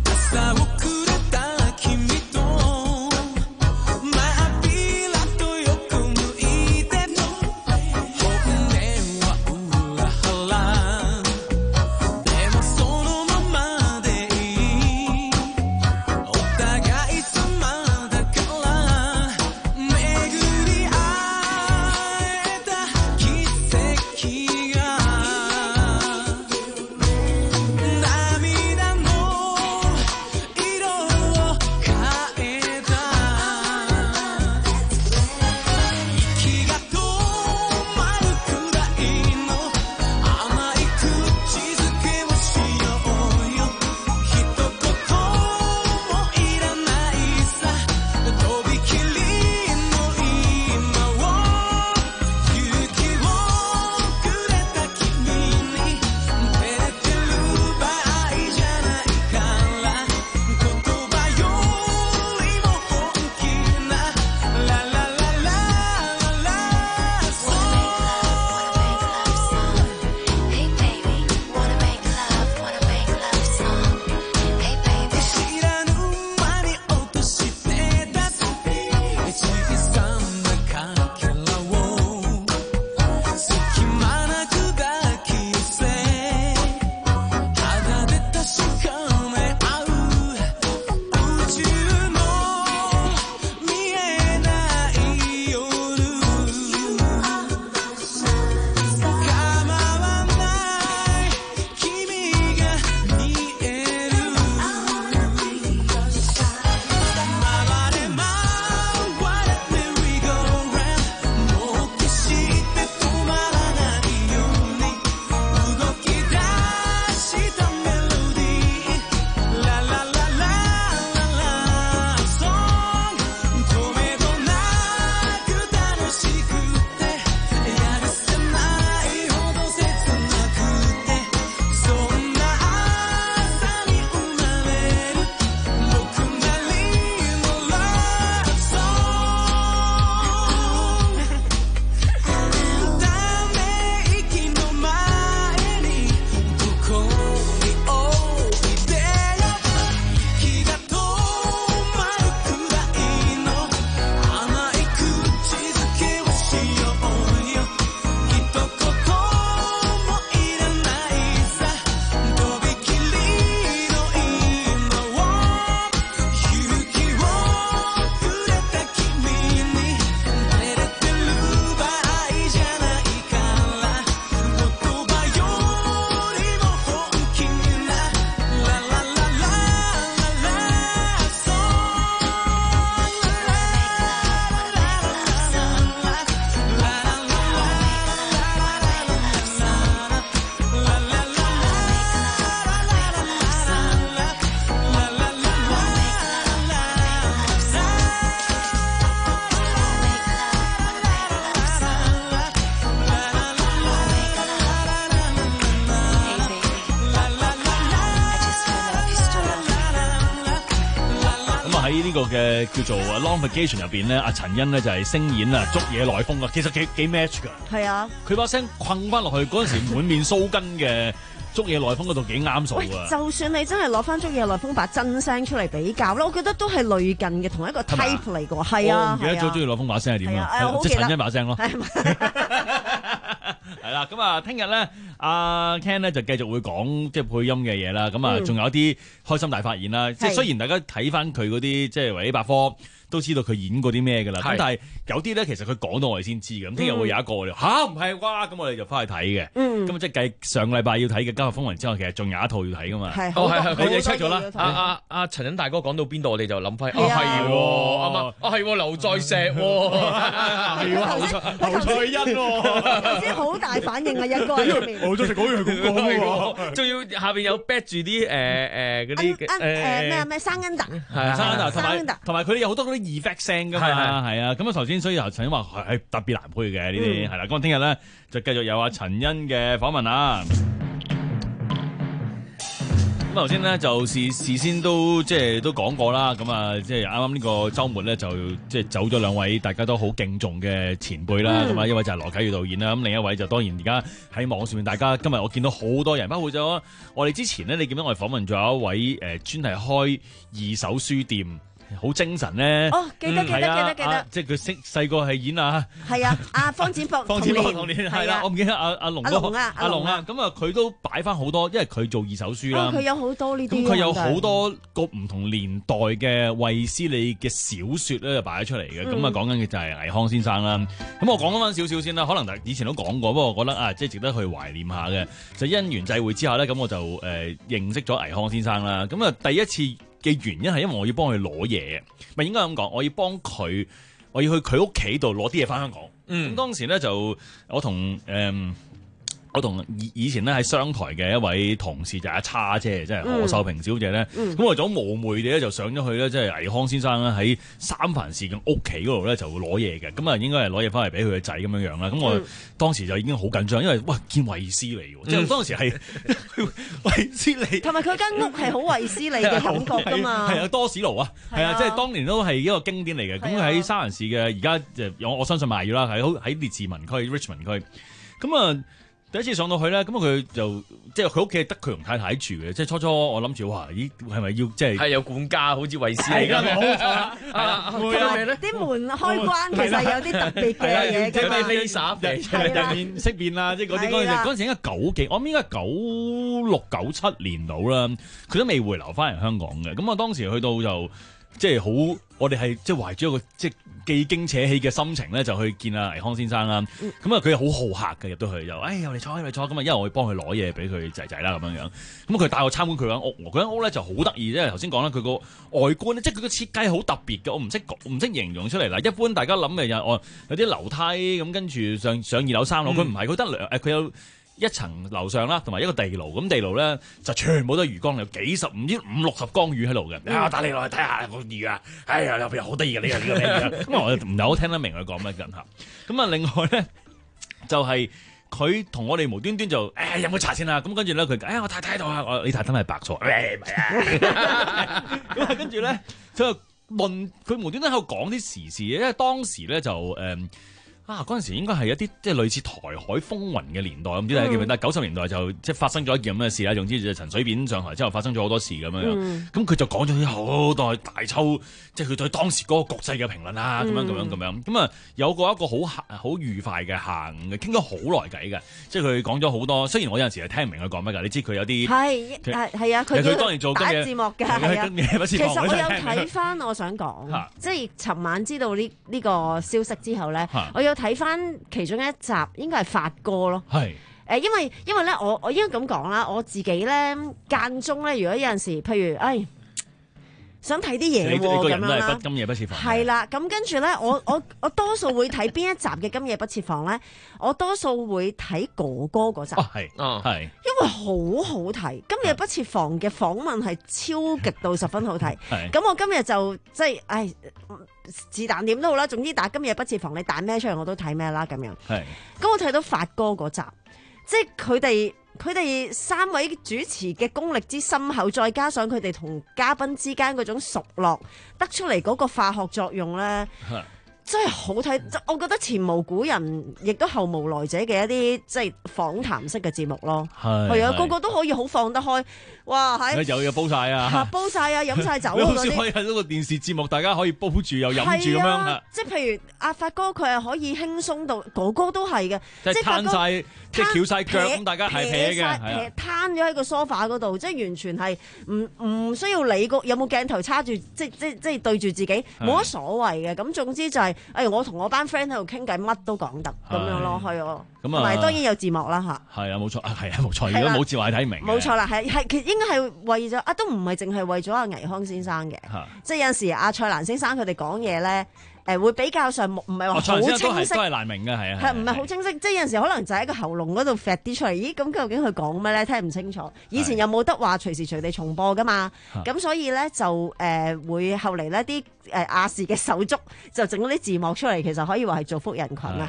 「 個嘅叫做 Long Vacation 入邊咧，阿陳欣咧就係聲演啊捉野來風啊，其實幾幾 match 㗎。 係啊， 佢把聲困翻落去嗰陣時，滿面鬚根嘅捉野來風嗰度幾啱數啊！ 就算你真係攞翻捉野來風把真聲出嚟比較咧，我覺得都係類近嘅同一個 type 嚟嘅喎。係啊， 我唔記得咗捉野來風把聲係點啊？即係陳欣把聲咯。係啦，咁啊，聽日咧，阿 Ken 咧就繼續會講即係配音嘅嘢啦。咁啊，仲有啲開心大發現啦。即係雖然大家睇翻佢嗰啲即係維基百科都知道佢演過啲咩㗎啦。咁但係有啲咧，其實佢講到我哋先知嘅。咁聽日會有一個我哋吓唔係哇，咁我哋就翻去睇嘅。咁即係計上個禮拜要睇嘅《家學風雲》之外，其實仲有一套要睇㗎嘛。係，哦係係，你 check 咗啦。 阿阿阿陳欣大哥講到邊度，我哋就諗翻。啊係喎，啱啱。啊係喎，劉在石喎。係喎，侯侯賽因喎。 頭先好大反應啊！一個人入面， 我都食嗰樣咁講喎， 仲要下邊有 back 住啲誒誒嗰啲誒咩啊咩生恩達， 係生恩達，同埋同埋佢哋有好多嗰啲 effect 聲㗎嘛，係啊，咁啊頭先所以頭先話係特別難配嘅呢啲係啦，咁啊聽日咧就繼續有阿陳欣嘅訪問啊。咁頭先咧就事事先都即係都講過啦，咁啊即係啱啱呢個週末咧就即係走咗兩位大家都好敬重嘅前輩啦，咁啊、嗯、一位就係羅啟銳導演啦，咁另一位就當然而家喺網上面，大家今日我見到好多人，包括咗我哋之前咧，你見到我哋訪問咗一位誒、呃、專係開二手書店。好精神咧！ 哦，記得記得記得記得， 即係佢識細個係演啊， 係啊，阿方展博方展博童年係啦，我唔記得阿阿龍哥阿龍啊，咁啊佢都擺翻好多，因為佢做二手書啦， 佢有好多呢啲， 咁佢有好多個唔同年代嘅衛斯理嘅小説咧，就擺咗出嚟嘅，咁啊講緊嘅就係倪匡先生啦。咁我講翻少少先啦，可能以前都講過，不過我覺得啊，即係值得去懷念下嘅。就因緣際會之下咧，咁我就誒、呃、認識咗倪匡先生啦。咁啊第一次嘅原因係因為我要幫佢攞嘢，唔係應該咁講，我要幫佢，我要去佢屋企度攞啲嘢翻香港。咁、嗯、當時咧就我同誒。呃我同以以前咧喺商台嘅一位同事就係阿叉姐，即係何秀萍小姐咧。咁、嗯嗯、我就好冒昧地咧就上咗去咧，即係倪匡先生咧喺三藩市嘅屋企嗰度咧就會攞嘢嘅。咁啊應該係攞嘢翻嚟俾佢嘅仔咁樣樣啦。咁我當時就已經好緊張，因為哇見衛斯理喎，即係、嗯、當時係衛斯理，同埋佢間屋係好衛斯理嘅感覺㗎嘛。係啊，多士爐啊，係啊，即係當年都係一個經典嚟嘅。咁喺三藩市嘅而家就我我相信賣咗啦，喺喺列治文區 Richmond 區。咁啊。第一次上到去咧，咁佢就即係佢屋企係得佢同太太住嘅，即係初初我諗住哇，咦係咪要即係係有管家，好似衛斯理咁樣，係啦， 同埋啲門開關其實有啲特別嘅嘢嘅嘛， 咩 laser 人面識別啊，即係嗰啲嗰陣時嗰陣時應該九幾，我諗應該九六九七年到啦，佢都未回流翻嚟香港嘅，咁我當時去到就即係好，我哋係即係懷住一個即係既驚且喜嘅心情咧，就去見阿倪匡先生啦。咁啊，佢又好好客嘅，入到去就，哎，入嚟坐，入嚟坐。咁啊，因為我會幫佢攞嘢俾佢仔仔啦，咁樣樣。咁佢帶我參觀佢間屋，佢間屋咧就好得意，即係頭先講啦，佢個外觀咧，即係佢個設計好特別嘅，我唔識唔識形容出嚟啦。一般大家諗嘅就哦，有啲樓梯咁，跟住上上二樓三樓，佢唔係，佢得兩誒，佢有一層樓上啦，同埋一個地牢。咁地牢咧就全部都係魚缸，有幾十唔知五六十缸魚喺度嘅。啊，帶你落去睇下個魚啊！哎呀，入邊好得意嘅呢個呢個咩嘢？咁我唔係好聽得明佢講乜緊嚇。咁啊，另外咧就係佢同我哋無端端就誒飲個茶先啦。咁跟住咧佢誒我太太喺度啊，我你太太係白錯，誒唔係啊。咁啊跟住咧就問佢無端端喺度講啲時事，因為當時咧就誒。嗯啊！嗰陣時應該係一啲即係類似台海風雲嘅年代，唔知大家記唔記得？九十年代就即係發生咗一件咁嘅事啦。總之就陳水扁上台之後發生咗好多事咁樣樣。咁佢、嗯、就講咗好多大抽，即係佢對當時嗰個局勢嘅評論啊，咁樣咁樣咁樣。咁啊有過一個好好愉快嘅下午嘅，傾咗好耐偈嘅。即係佢講咗好多，雖然我有陣時係聽唔明佢講乜㗎。你知佢有啲係係係啊，佢佢當然做打字幕嘅係啊。其實我有睇翻，我想講，即係尋晚知道呢呢個消息之後咧，我有。睇翻其中一集應該係發哥咯，係誒是、呃，因為因為咧，我我應該咁講啦，我自己咧間中咧，如果有陣時，譬如誒、哎、想睇啲嘢咁樣啦，今夜不設防係啦，咁跟住咧，我我我多數會睇邊一集嘅今夜不設防咧，我多數會睇哥哥嗰集，係，哦係，因為好好睇，今夜不設防嘅訪問係超極到十分好睇，係，咁我今日就即係誒。哎是但點都好啦，總之打今夜不設防，你打咩出嚟我都睇咩啦咁樣。係，咁我睇到發哥嗰集，即係佢哋佢哋三位主持嘅功力之深厚，再加上佢哋同嘉賓之間嗰種熟絡，得出嚟嗰個化學作用咧。真係好睇，我覺得前無古人，亦都後無來者嘅一啲即係訪談式嘅節目咯。係係啊，個個都可以好放得開。哇！喺有有煲晒啊， 煲晒啊，飲晒酒啊嗰啲。好似可以喺嗰個電視節目，大家可以煲住又飲住咁樣。 即係譬如阿發哥，佢係可以輕鬆到，哥哥都係嘅。 即係攤晒，即係翹晒腳咁，大家係撇嘅， 係攤咗喺個 sofa 嗰度，即係完全係唔唔需要理個有冇鏡頭叉住，即即即係對住自己，冇乜所謂嘅。咁總之就係。誒，我同我班 friend 喺度傾偈，乜都講得咁樣咯，係啊。咁啊，同埋當然有字幕啦嚇。係啊，冇錯啊，係啊，冇錯。如果冇字幕係睇唔明。 冇錯啦，係係，其實應該係為咗啊，都唔係淨係為咗阿倪匡先生嘅，即係有陣時阿蔡瀾先生佢哋講嘢咧，誒會比較上唔係話好清晰，都係難明嘅，係啊。 係唔係好清晰？即係有陣時可能就喺個喉嚨嗰度揈啲出嚟，咦？咁究竟佢講咩咧？聽唔清楚。以前又冇得話隨時隨地重播噶嘛，咁所以咧就誒會後嚟呢啲誒亞視嘅手足就整咗啲字幕出嚟，其實可以話係造福人群啊。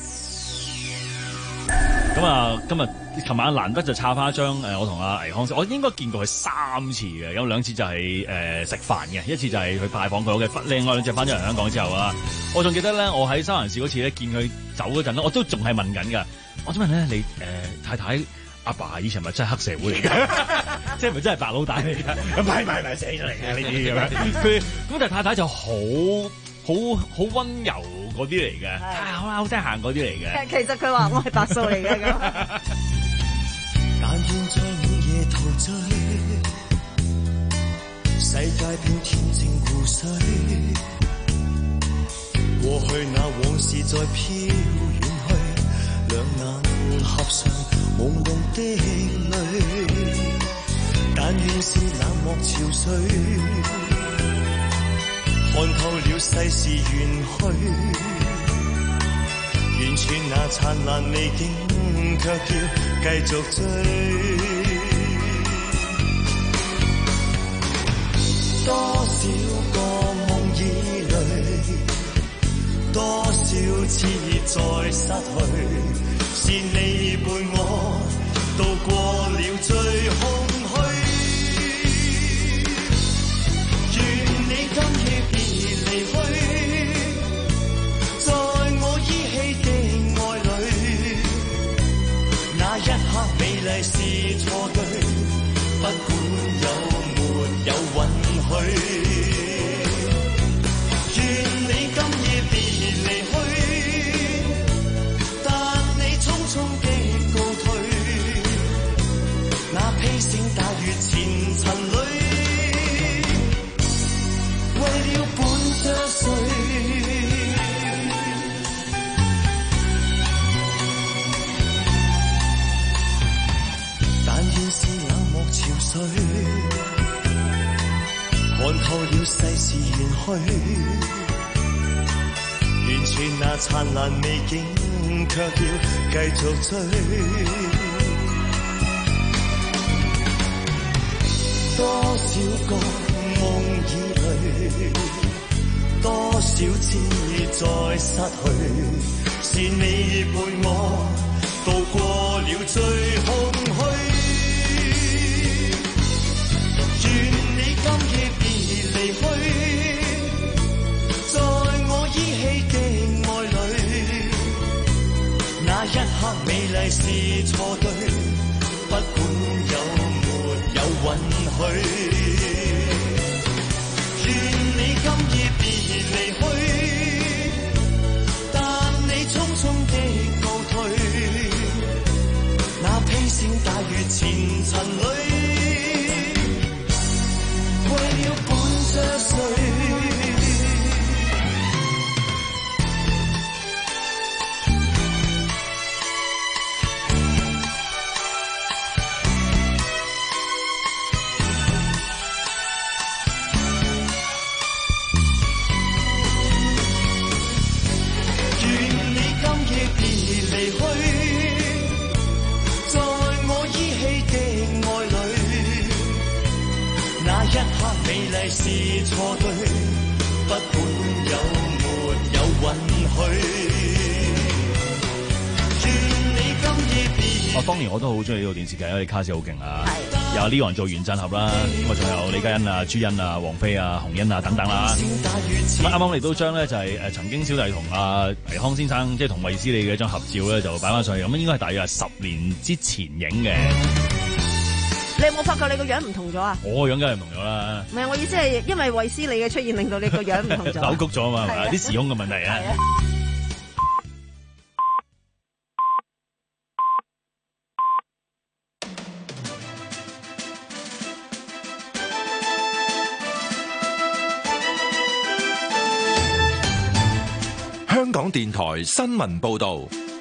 咁啊，今日琴晚難得就插翻一張誒，我同阿倪匡，我應該見過佢三次嘅，有兩次就係誒食飯嘅，一次就係去拜訪佢嘅，另外兩次翻咗嚟香港之後啊，我仲記得咧，我喺三藩市嗰次咧見佢走嗰陣咧，我都仲係問緊㗎，我想問咧你誒、呃、太太阿爸，爸以前係咪真係黑社會嚟㗎？即係咪真係白老大嚟㗎？唔係唔係唔係死咗嚟嘅呢啲咁樣，佢咁但係太太就好好好溫柔嗰啲嚟嘅，好好得閒嗰啲嚟嘅。 其實佢話我係白素嚟嘅咁。 但願在午夜陶醉，世界變恬靜湖水，過去那往事再飄遠去，兩眼合上朦朧的淚，但願是冷漠潮水，看透了世事緣去，完全那燦爛美景，卻要繼續追。多少個夢以淚，多少次再失去，是你伴我渡過了最空虛。願你今夜別離去，在我依稀的愛侶，那一刻美麗是錯對，不管有沒有允許。願你今夜別離去，但你匆匆的告退，那披星戴月前塵裏，為了伴着誰？但願是冷漠潮水，看透了世事緣去，完全那燦爛美景，卻要繼續追。多少個夢以淚，多少次再失去，是你伴我渡過了最空虛。願你今夜別離去，在我依稀的愛侶，那一刻美麗是錯對，不管有沒有允許。願你今夜別離去，但你匆匆的告退，那披星戴月前塵裏，為了伴着誰？是錯對，不管有沒有允許。願你今夜別離去。 哦， 當年我都好中意呢套電視劇，因為卡士好勁啊，有 Leon 做原振俠啦，咁啊仲有李嘉欣啊、朱茵啊、王菲啊、洪欣啊等等啦。咁啱啱我哋都將咧就係誒曾經小弟同阿倪匡先生即係同衛斯理嘅一張合照咧就擺翻上去，咁應該係大約係十年之前影嘅。 你有冇發覺你個樣唔同咗啊？ 我個樣梗係唔同咗啦。 唔係，我意思係因為衛斯理嘅出現令到你個樣唔同咗。 扭曲咗啊嘛，係咪？啲時空嘅問題啊。 香港電台新聞報道。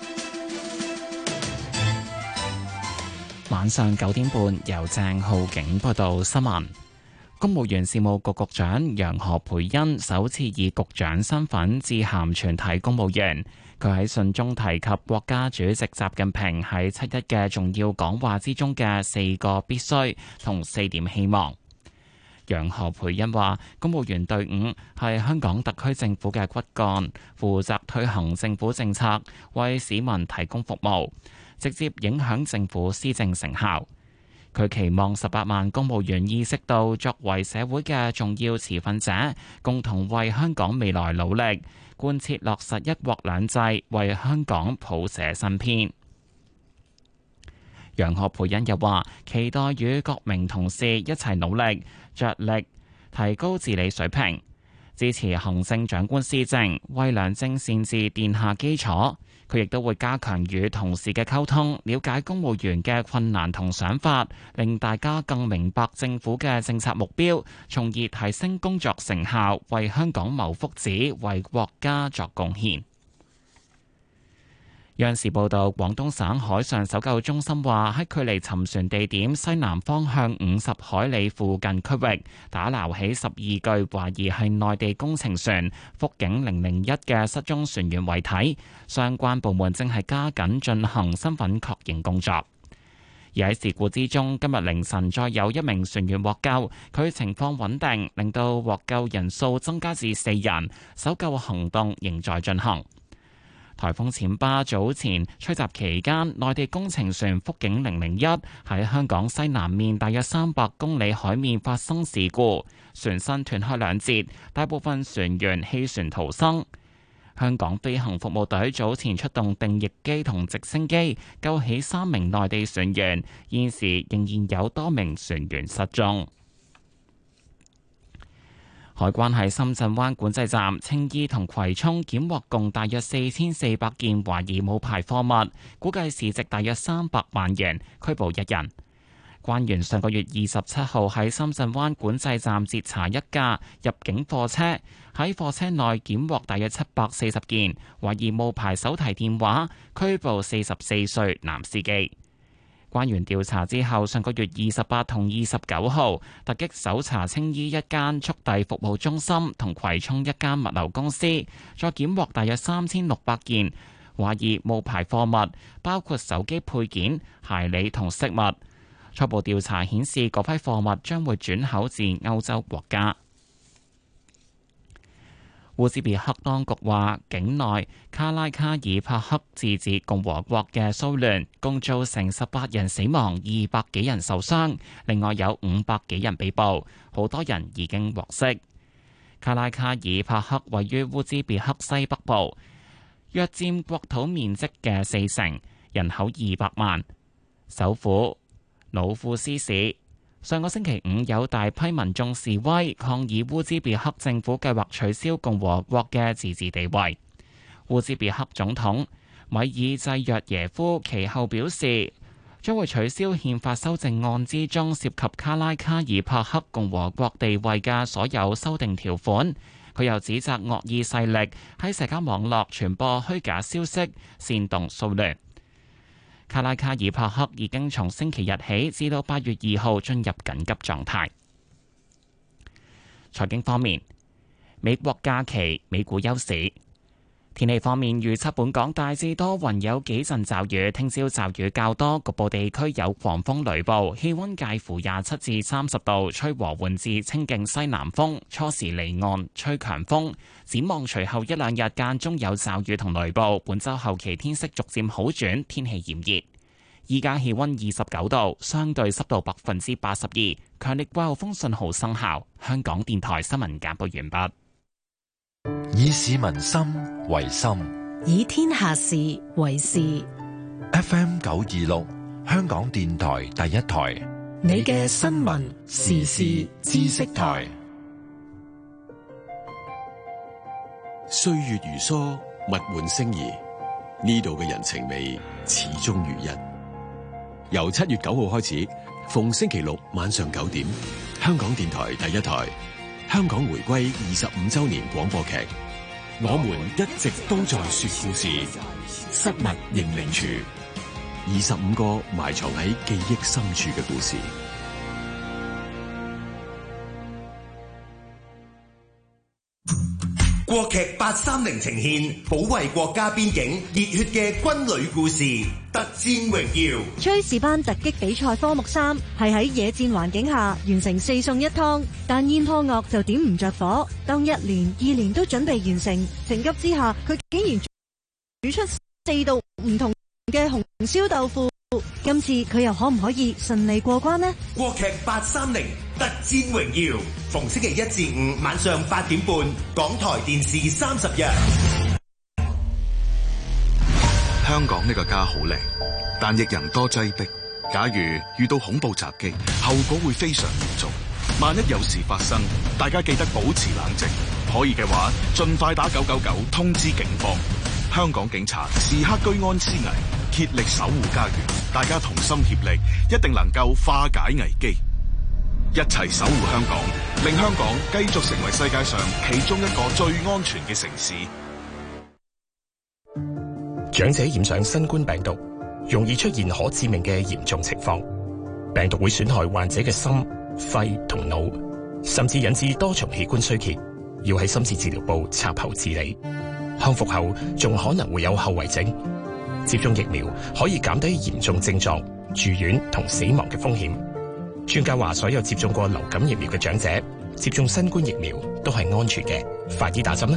晚上九點半，由鄭浩景報道新聞。公務員事務局局長楊何蓓茵首次以局長身份致函全體公務員。佢喺信中提及國家主席習近平喺七一嘅重要講話之中嘅四個必須同四點希望。楊何蓓茵話：公務員隊伍係香港特區政府嘅骨幹，負責推行政府政策，為市民提供服務，直接影響政府施政成效。佢期望十八萬公務員意識到作為社會嘅重要持份者，共同為香港未來努力，貫徹落實一國兩制，為香港譜寫新篇。楊何蓓茵又話：期待與各名同事一齊努力，着力提高治理水平，支持行政長官施政，為良政善治奠下基礎。佢亦都會加強與同事嘅溝通，了解公務員嘅困難同想法，令大家更明白政府嘅政策目標，從而提升工作成效，為香港謀福祉，為國家作貢獻。央視報道，廣東省海上搜救中心話，喺距離沉船地點西南方向五十海里附近區域，打撈起十二具懷疑係內地工程船福景零零一嘅失蹤船員遺體，相關部門正係加緊進行身份確認工作。而喺事故之中，今日凌晨再有一名船員獲救，佢情況穩定，令到獲救人數增加至四人，搜救行動仍在進行。颱風暹芭早前吹襲期間，內地工程船福景零零一喺香港西南面大約三百公里海面發生事故，船身斷開兩截，大部分船員棄船逃生。香港飛行服務隊早前出動定翼機同直升機救起三名內地船員，現時仍然有多名船員失蹤。海關喺深圳灣管制站、青衣同葵涌檢獲共大約四千四百件懷疑冇牌貨物，估計市值大約三百萬元，拘捕一人。關員上個月二十七號喺深圳灣管制站截查一架入境貨車，喺貨車內檢獲大約七百四十件懷疑冇牌手提電話，拘捕四十四歲男司機。關員調查之後，上個月二十八同二十九號突擊搜查青衣一間速遞服務中心同葵涌一間物流公司，再檢獲大約三千六百件懷疑冒牌貨物，包括手機配件、鞋履同飾物。初步調查顯示，嗰批貨物將會轉口至歐洲國家。烏茲別克當局話，境內卡拉卡爾帕克自治共和國嘅騷亂共造成十八人死亡、二百幾人受傷，另外有五百幾人被捕，好多人已經獲釋。卡拉卡爾帕克位於烏茲別克西北部，約佔國土面積嘅四成，人口二百萬。首府努庫斯市上個星期五有大批民眾示威，抗議烏茲別克政府計劃取消共和國嘅自治地位。烏茲別克總統米爾濟約耶夫其後表示，將會取消憲法修正案之中涉及卡拉卡爾帕克共和國地位嘅所有修訂條款。佢又指責惡意勢力喺社交網絡傳播虛假消息，煽動騷亂。卡拉卡爾帕克已經從星期日起至到八月二號進入緊急狀態。財經方面，美國假期，美股休市。天氣方面，預測本港大致多雲，有幾陣驟雨，聽朝驟雨較多，局部地區有狂風雷暴，氣溫介乎廿七至三十度，吹和緩至清勁西南風，初時離岸吹強風。展望隨後一兩日間中有驟雨同雷暴，本週後期天色逐漸好轉，天氣炎熱。 依家氣溫二十九度，相對濕度百分之八十二，強烈季候風信號生效。香港電台新聞簡報完畢。 以市民心為心， 以天下事為事。 F M 九二六，香港電台第一台， 你嘅新聞時事知識台。 歲月如梭，物換星移，呢度嘅人情味始終如一。由七月九號開始，逢星期六晚上九點，香港電台第一台，香港回歸二十五周年廣播劇，我們一直都在說故事，失物認領處，二十五個埋藏喺記憶深處嘅故事。 國劇八三零呈現保衛國家邊境熱血嘅軍旅故事《特戰榮耀》。 炊事班突擊比賽科目三係喺野戰環境下完成四餸一湯，但煙撲樂就點唔着火。當一年、二年都準備完成，情急之下佢竟然煮出四道唔同嘅紅燒豆腐。今次佢又可唔可以順利過關呢？ 國劇八三零特戰榮耀，逢星期一至五晚上八點半，港台電視三十日。 香港呢個家好靚，但亦人多擠迫。假如遇到恐怖襲擊，後果會非常嚴重。萬一有事發生，大家記得保持冷靜，可以嘅話盡快打九九九通知警方。香港警察時刻居安思危，竭力守護家園，大家同心協力，一定能夠化解危機，一齊守護香港，令香港繼續成為世界上其中一個最安全嘅城市。 長者染上新冠病毒，容易出現可致命嘅嚴重情況，病毒會損害患者嘅心、肺同腦，甚至引致多重器官衰竭，要喺深切治療部插喉治理。康復後仲可能會有後遺症。接種疫苗可以減低嚴重症狀、住院同死亡嘅風險。專家話，所有接種過流感疫苗嘅長者接種新冠疫苗都係安全嘅，快啲打針啦！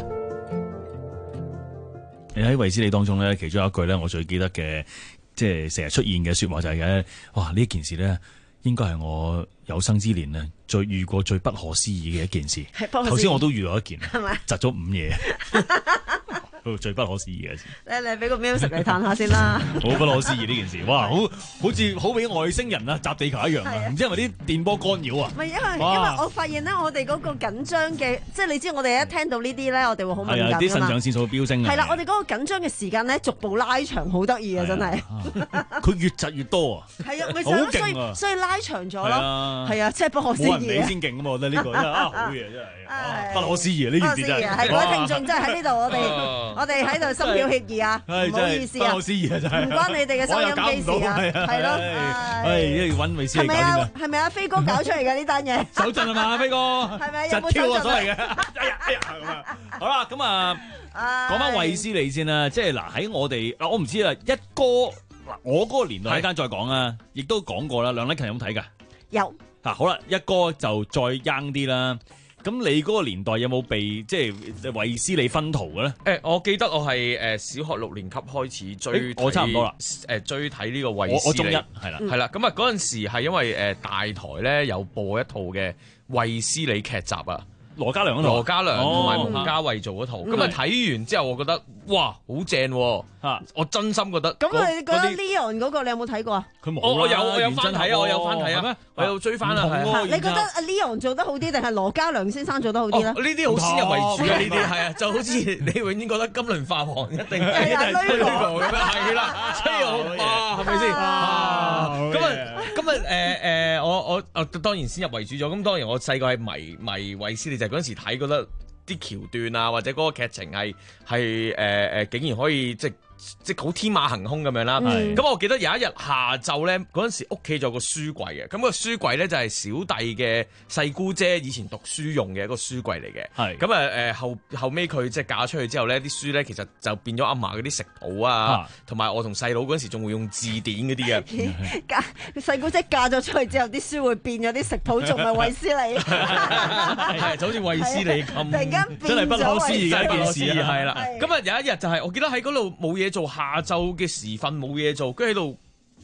你喺衛斯理當中咧，其中有一句咧，我最記得嘅，即係成日出現嘅說話就係、是、嘅，哇！呢件事咧，應該係我有生之年咧，最遇過最不可思議嘅一件事。頭先我都遇到一件，係咪？窒咗午夜。最不可思議嘅事， 你你俾個 music 嚟嘆下先啦。 好不可思議呢件事，哇！好好似好比外星人啊，襲地球一樣啊！唔知係咪啲電波干擾啊？ 唔係，因為因為我發現咧，我哋嗰個緊張嘅，即係你知我哋一聽到呢啲咧，我哋會好敏感㗎嘛。啲腎上腺素飆升啊！係啦，我哋嗰個緊張嘅時間咧，逐步拉長，好得意啊！真係。 佢越窒越多啊！ 係啊，咪就係所以所以拉長咗咯。係啊，即係不可思議。 冇人比先勁啊！我覺得呢個真係啊好嘢，真係不可思議啊！呢件事真係。 係各位聽眾，真係喺呢度，我哋我哋喺度心跳協議啊！唔好意思啊，唔關你哋嘅收音機事啊，係咯， 係要揾衛斯理搞掂啊！ 係咪阿飛哥搞出嚟嘅呢單嘢？ 手震係嘛，飛哥？ 係咪有冇手震？所謂嘅，哎呀哎呀咁啊！好啦，咁啊，講翻衛斯理先啦，即係嗱喺我哋嗱，我唔知啊，一哥嗱，我嗰個年代一間再講啊，亦都講過啦。梁禮勤有冇睇㗎？ 有。 嗱好啦，一哥就再 young 啲啦。咁你嗰個年代有冇被即係衛斯理薰陶嘅咧？ 誒，我記得我係誒小學六年級開始追， 我差唔多啦。 誒追睇呢個衛斯理， 我中一係啦， 係啦。咁啊嗰陣時係因為誒大台咧有播一套嘅衛斯理劇集啊。 羅嘉良嗰套， 羅嘉良同埋蒙嘉慧做嗰套，咁啊睇完之後，我覺得哇好正喎！我真心覺得。 咁你覺得 Leon 嗰個你有冇睇過啊？ 佢冇。 我我有我有翻睇啊！我有翻睇啊！我有追翻啊！ 你覺得阿 Leon 做得好啲，定係羅嘉良先生做得好啲咧？ 呢啲好先入為主嘅呢啲係啊，就好似你永遠覺得金輪發王一定係一定係追過咁樣，係啦，所以我啊係咪先？咁啊咁啊誒誒，我我啊當然先入為主咗。咁當然我細個係迷迷衛斯理，就係嗰陣時睇覺得啲橋段啊，或者嗰個劇情係係誒誒，竟然可以即係。即係好天馬行空咁樣啦，咁、嗯、我記得有一日下晝咧，嗰陣時屋企仲有個書櫃嘅，咁、個書櫃咧就係小弟嘅細姑姐以前讀書用嘅一個書櫃嚟嘅，係咁啊誒後後尾佢即係嫁出去之後咧，啲書咧其實就變咗阿嫲嗰啲食譜啊，同埋、啊、我同細佬嗰陣時仲會用字典嗰啲嘅， 嫁細姑姐嫁咗出去之後，啲書會變咗啲食譜，仲係衛斯理， 係就好似衛斯理咁， 突然間真係不可思議嘅一件事啊， 係啦，咁啊有一日就係、是、我記得喺嗰度冇嘢做，下晝嘅時分冇嘢做，跟住喺度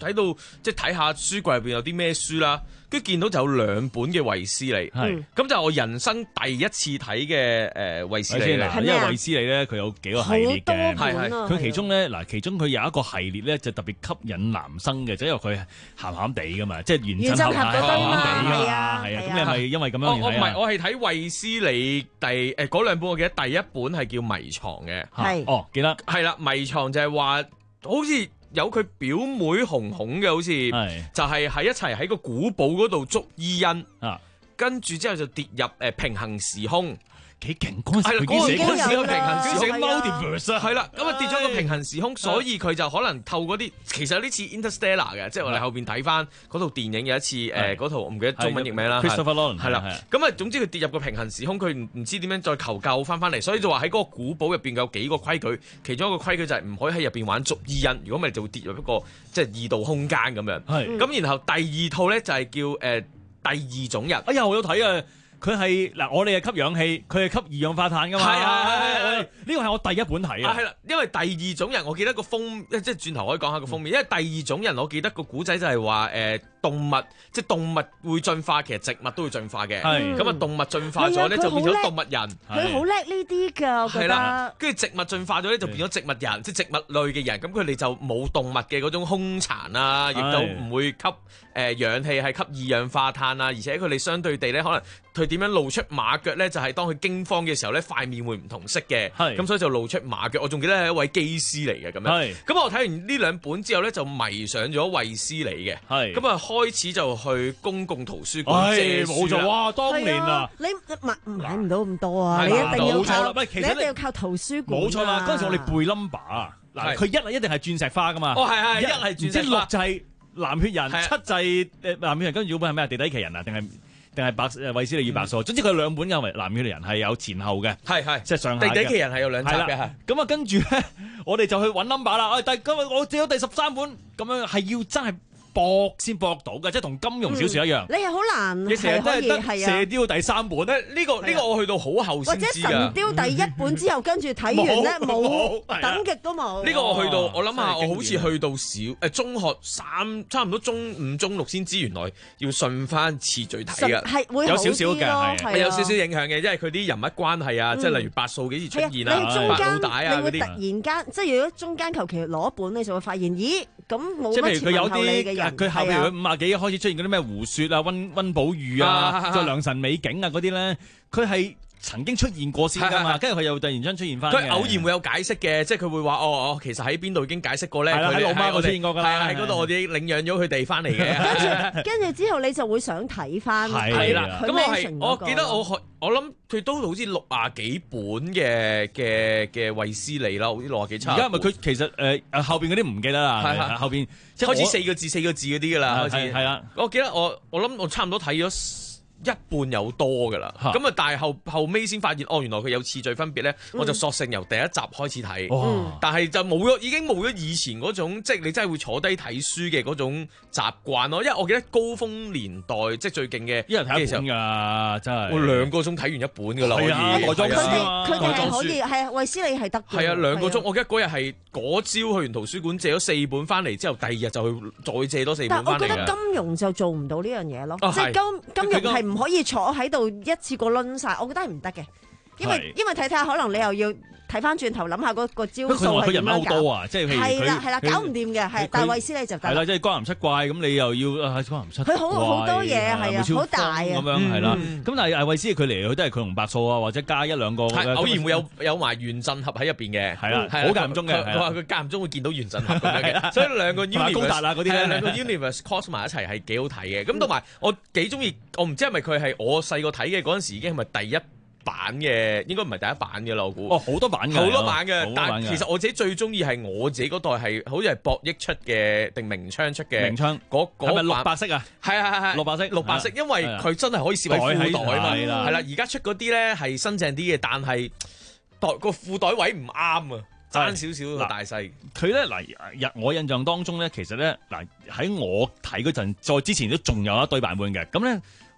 喺度即係睇下書櫃入邊有啲咩書啦。跟住見到就有兩本嘅衛斯理，係咁就我人生第一次睇嘅誒衛斯理嚟， 因為衛斯理咧佢有幾個系列嘅， 係係佢其中咧嗱，其中佢有一個系列咧就特別吸引男生嘅，就因為佢鹹鹹地噶嘛，即係原振俠鹹鹹地噶，係啊，係啊，咁你係咪因為咁樣而睇啊？ 我唔係，我係睇衛斯理第誒嗰兩本，我記得第一本係叫迷藏嘅， 係哦記得係啦，迷藏就係話好似。有佢表妹紅紅嘅，好似就係喺一齊喺個古堡嗰度捉伊恩，啊，跟住之後就跌入誒平衡時空。 幾勁嗰陣時， 係啦，嗰陣時個平衡時空 multiverse 係啦，咁啊跌咗個平衡時空，所以佢就可能透過啲，其實有啲似 Interstellar 嘅，即係我哋後邊睇翻嗰套電影有一次誒嗰套我唔記得中文譯名啦 ，Christopher Nolan 係啦，咁啊總之佢跌入個平衡時空，佢唔唔知點樣再求救翻翻嚟，所以就話喺嗰個古堡入邊有幾個規矩，其中一個規矩就係唔可以喺入邊玩捉伊恩，如果唔係就會跌入一個即係異度空間咁樣。咁然後第二套咧就係叫誒第二種人。 哎呀，我有睇啊！佢係嗱，我哋係吸氧氣，佢係吸二氧化碳噶嘛。 係係係， 呢個係我第一本睇啊。 係啦，因為第二種人，我記得個封，即係轉頭可以講下個封面。因為第二種人，我記得個古仔就係話誒動物，即係動物會進化，其實植物都會進化嘅。係咁啊，動物進化咗咧就變咗動物人。 佢好叻呢啲㗎，我覺得。係啦， 跟住植物進化咗咧就變咗植物人，即係植物類嘅人。咁佢哋就冇動物嘅嗰種兇殘啊，亦都唔會吸誒氧氣，係吸二氧化碳啊，而且佢哋相對地咧可能。佢點樣露出馬腳咧？就係、是、當佢驚慌嘅時候咧，塊面會唔同色嘅。係咁，所以就露出馬腳。我仲記得係一位機師嚟嘅咁樣。係咁，我睇完呢兩本之後咧，就迷上咗衛斯理嘅。係咁啊，開始就去公共圖書館借書。冇錯， 哇！當年啊， 你買買唔到咁多啊！你一定要靠， 其實你一定要靠圖書館。 冇錯啦，嗰陣時我哋背 number 啊。嗱，佢一啊一定係鑽石花噶嘛。 哦，係係一係鑽石花。 六就係藍血人，七就係誒藍血人，跟住嗰本係咩啊？地底奇人啊，定係？定係白誒衛斯理與白素，總之佢兩本嘅男血人係有前後嘅，係係即係上下嘅。 地底奇人係有兩集嘅， 咁啊跟住咧，我哋就去揾 number 啦。我第今日我借咗第十三本，咁樣係要真係搏先搏到嘅，即係同金庸小說一樣。 你係好難， 你成日都係得射雕第三本咧， 呢個呢個我去到好後先知㗎。 或者神雕第一本之後，跟住睇完咧冇，等極都冇。 呢個我去到，我諗下，我好似去到小誒中學三，差唔多中五、中六先知，原來要順翻次序睇㗎。 係會有少少嘅， 係有少少影響嘅，因為佢啲人物關係啊，即係例如白素幾時出現啊，白老大啊嗰啲。 你會突然間，即係如果中間求其攞一本，你就會發現，咦咁冇乜前後理嘅人。 佢後邊五啊幾開始出現嗰啲咩胡雪啊、溫溫寶玉啊、再良辰美景啊嗰啲咧，佢係曾經出現過先㗎嘛，跟住佢又突然間出現翻。 佢偶然會有解釋嘅，即係佢會話哦哦，其實喺邊度已經解釋過咧。 係啦，喺老媽嗰出現過㗎啦。 係啊，喺嗰度我哋領養咗佢哋翻嚟嘅。 跟住跟住之後你就會想睇翻。 係啦，咁我係我記得我我諗佢都好似六啊幾本嘅嘅嘅衛斯理啦，好似六啊幾冊。 而家咪佢其實誒誒後邊嗰啲唔記得啦，係後邊即係開始四個字四個字嗰啲㗎啦，開始係啦。 我記得我我諗我差唔多睇咗一半有多噶啦，咁啊，但係後後尾先發現，哦，原來佢有次序分別咧，我就索性由第一集開始睇，但係就冇咗，已經冇咗以前嗰種，即係你真係會坐低睇書嘅嗰種習慣咯。因為我記得高峰年代，即係最勁嘅， 一人睇一本㗎，真係。 我兩個鐘睇完一本㗎啦，可以。 內裝書啊， 佢哋係可以，係啊，衛斯理係得嘅。 係啊，兩個鐘，我記得嗰日係嗰朝去完圖書館借咗四本翻嚟之後，第二日就去再借多四本翻嚟。 但係我覺得金庸就做唔到呢樣嘢咯，即係金金庸係唔可以坐喺度一次過攆晒，我覺得係唔得嘅，因為因為睇睇下，可能你又要睇翻轉頭諗下嗰個招數係點樣搞。 多啊，即係係啦係啦，搞唔掂嘅係，但係衛斯理就係啦，即係江南七怪咁，你又要啊江南七怪， 佢好好多嘢係啊，好大啊咁樣係啦。咁但係衛斯理佢嚟，佢都係佢同白素啊，或者加一兩個， 偶然會有有埋原振俠喺入邊嘅， 係啦，好間唔中嘅。 佢話佢間唔中會見到原振俠咁樣嘅，所以兩個 universe 高達啊嗰啲咧， 兩個 universe cos 埋一齊係幾好睇嘅。咁同埋我幾中意，我唔知係咪佢係我細個睇嘅嗰陣時已經係咪第一版嘅，應該唔係第一版嘅啦，我估。 哦，好多版嘅， 好多版嘅。但係其實我自己最中意係我自己嗰代係，好似係博益出嘅定明窗出嘅。 明窗嗰嗰係咪綠白色啊？ 係係係係綠白色， 綠白色，因為佢真係可以攝喺褲袋嘛。係啦，而家出嗰啲咧係新淨啲嘅，但係袋個褲袋位唔啱啊，爭少少個大細。 佢咧嗱，我印象當中咧，其實咧嗱喺我睇嗰陣，再之前都仲有一堆版本嘅，咁咧。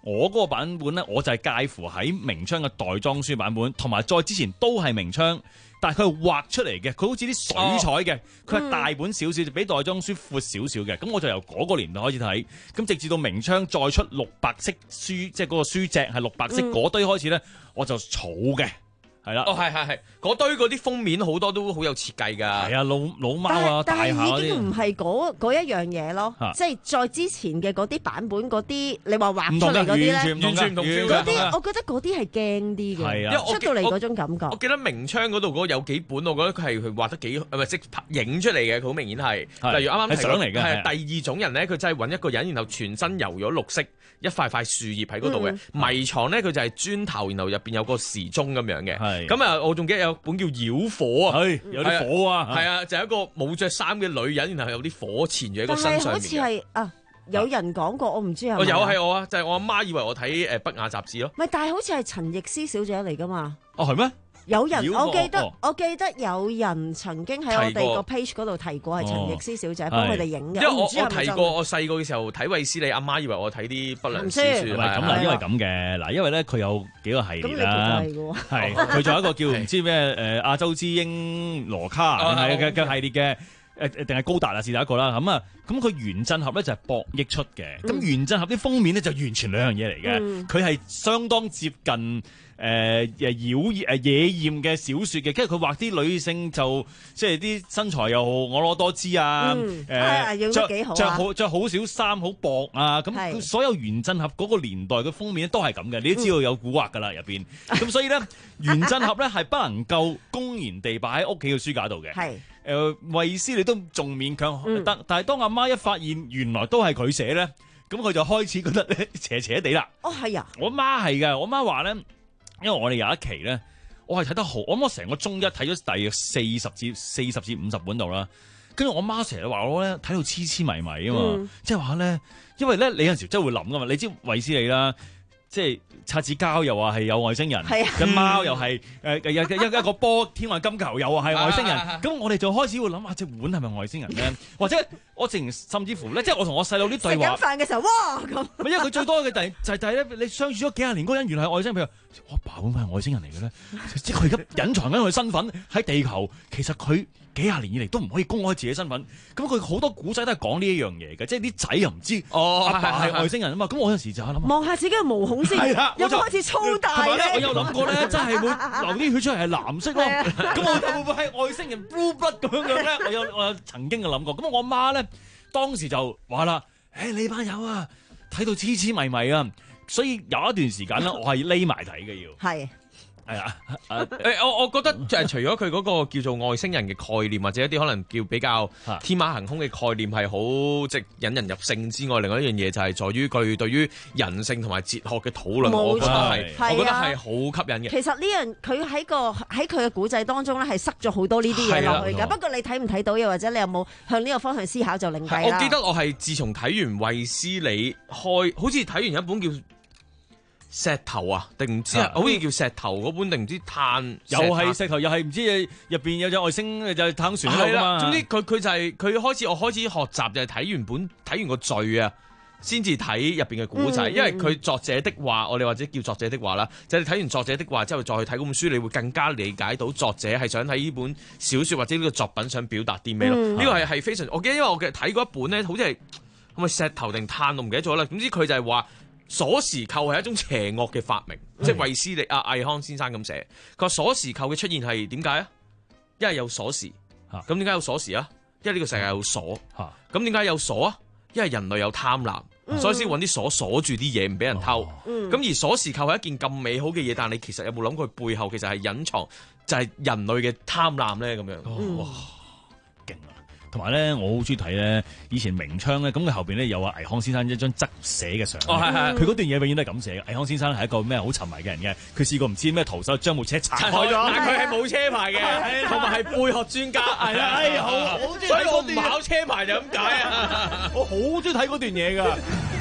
我嗰個版本咧，我就係介乎喺明窗嘅袋裝書版本，同埋再之前都係明窗，但係佢係畫出嚟嘅，佢好似啲水彩嘅，佢係、哦、大本少少，就比袋裝書闊少少嘅。咁我就由嗰個年代開始睇，咁直至到明窗再出綠白色書，即係嗰個書脊係綠白色嗰、嗯、堆開始咧，我就儲嘅。係啦， 哦係係係，嗰堆嗰啲封面好多都好有設計㗎。 係啊，老老貓啊，大廈嗰啲。但係已經唔係嗰嗰一樣嘢咯，啊、即係再之前嘅嗰啲版本嗰啲，你話畫出嚟嗰啲咧， 完全唔同。 嗰啲我覺得嗰啲係驚啲嘅， 因為出到嚟嗰種感覺。 我記得明窗嗰度嗰有幾本，我覺得佢係佢畫得幾，唔係即影出嚟嘅，佢好明顯係。例如啱啱提相嚟嘅， 係第二種人咧，佢真係揾一個人，然後全身油咗綠色，一塊塊樹葉喺嗰度嘅。迷藏咧，佢就係磚頭，然後入邊有個時鐘咁樣嘅。咁啊，我仲記得有本叫妖火啊， 係有啲火啊， 係啊，就係一個冇着衫嘅女人，然後有啲火纏住喺個身上面。 好似係啊，有人講過，我唔知係咪。 我有係我啊，就係我阿媽以為我睇誒北亞雜誌咯。 唔係，但係好似係陳奕詩小姐嚟噶嘛？ 哦，係咩？ 有人我記得，我記得有人曾經喺我哋個 page 嗰度提過係陳奕詩小姐幫佢哋影嘅。 因為我我提過，我細個嘅時候睇衛斯理，阿媽以為我睇啲不良小説。 唔係咁啊，因為咁嘅嗱，因為咧佢有幾個系列啦，係佢仲有一個叫唔知咩誒亞洲之鷹羅卡定係嘅嘅系列嘅誒定係高達啊，是第一個啦。咁啊，咁佢原振俠咧就係博益出嘅，咁原振俠啲封面咧就完全兩樣嘢嚟嘅，佢係相當接近。誒誒妖誒野豔嘅小説嘅，跟住佢畫啲女性就即係啲身材又婀娜多姿啊，誒著著好著好少衫，好薄啊，咁所有原振俠嗰個年代嘅封面都係咁嘅，你都知道有古惑噶啦入邊，咁所以咧原振俠咧係不能夠公然地擺喺屋企嘅書架度嘅，係誒衛斯理都仲勉強得，但係當阿媽一發現原來都係佢寫咧，咁佢就開始覺得咧邪邪地啦。 哦，係啊， 我媽係嘅，我媽話咧。因為我哋有一期咧，我係睇得好，我諗我成個中一睇咗大約四十至四十至五十本度啦。跟住我媽成日話我咧睇到痴痴迷迷啊嘛，嗯、即係話咧，因為咧你有陣時真係會諗噶嘛，你知衛斯理啦，即係擦紙膠又話係有外星人，隻貓、啊、又係誒一一一個波天外金球又話係外星人，咁、啊啊、我哋就開始會諗下隻碗係咪外星人咧，或者我淨甚至乎咧，即係我同我細佬啲對話。 食緊飯嘅時候，哇咁。 因為佢最多嘅第就係就係咧，你相處咗幾廿年嗰個人原來係外星人，譬如我爸會唔會係外星人嚟嘅咧？即係佢而家隱藏緊佢身份喺地球，其實佢幾廿年以嚟都唔可以公開自己身份。咁佢好多古仔都係講呢一樣嘢嘅，即係啲仔又唔知哦， 阿爸係外星人啊嘛。咁我有陣時就諗望下自己嘅毛孔先，有冇開始粗大咧？ 我有諗過咧，真係會流啲血出嚟係藍色咯。咁我會唔會係外星人 blue blood 咁樣咧？我有我有曾經嘅諗過。咁我阿媽咧當時就話啦：誒你班友啊，睇到痴痴迷迷啊！所以有一段時間咧，我係匿埋睇嘅要。係。係啊， 誒我我覺得就係除咗佢嗰個叫做外星人嘅概念，或者一啲可能叫比較天馬行空嘅概念係好即係引人入勝之外，另外一樣嘢就係在於佢對於人性同埋哲學嘅討論，我覺得係，我覺得係好吸引嘅。 其實呢樣佢喺個喺佢嘅古仔當中咧，係塞咗好多呢啲嘢落去㗎。不過你睇唔睇到，又或者你有冇向呢個方向思考就另計啦。 我記得我係自從睇完衛斯理開，好似睇完一本叫石頭啊，定唔知啊？好似叫石頭嗰本，定唔知碳？ 又係石頭，又係唔知入邊有隻外星就係太空船嚟㗎嘛。 總之佢佢就係、是、佢開始，我開始學習就係睇完本睇完個序啊，先至睇入邊嘅古仔。嗯、因為佢作者的話，我哋或者叫作者的話啦，就係、是、睇完作者的話之後，再去睇嗰本書，你會更加理解到作者係想睇呢本小説或者呢個作品想表達啲咩咯。呢、嗯、個係係非常，我記得因為我嘅睇過一本咧，好似係係咪石頭定碳，我唔記得咗啦。總之佢就係話。鎖匙扣係一種邪惡嘅發明，嗯、即係衛斯理啊倪匡先生咁寫。佢話鎖匙扣嘅出現係點解啊？因為有鎖匙，咁點解有鎖匙啊？因為呢個世界有鎖，咁點解有鎖啊？因為人類有貪婪，嗯、所以先揾啲鎖鎖住啲嘢唔俾人偷。咁、嗯、而鎖匙扣係一件咁美好嘅嘢，但係你其實有冇諗過佢背後其實係隱藏就係人類嘅貪婪咧？咁樣。 嗯哇同埋咧，我好中意睇咧，以前明窗咧，咁佢後邊咧有阿倪匡先生一張側寫嘅相。 哦，係係。 佢嗰段嘢永遠都係咁寫嘅。倪匡先生係一個咩好沉迷嘅人嘅，佢試過唔知咩徒手將部車拆開咗， 但係佢係冇車牌嘅，同埋係貝殼專家。係啦，哎，好好中意睇嗰段。所以我唔考車牌就咁解啊！ 我好中意睇嗰段嘢㗎。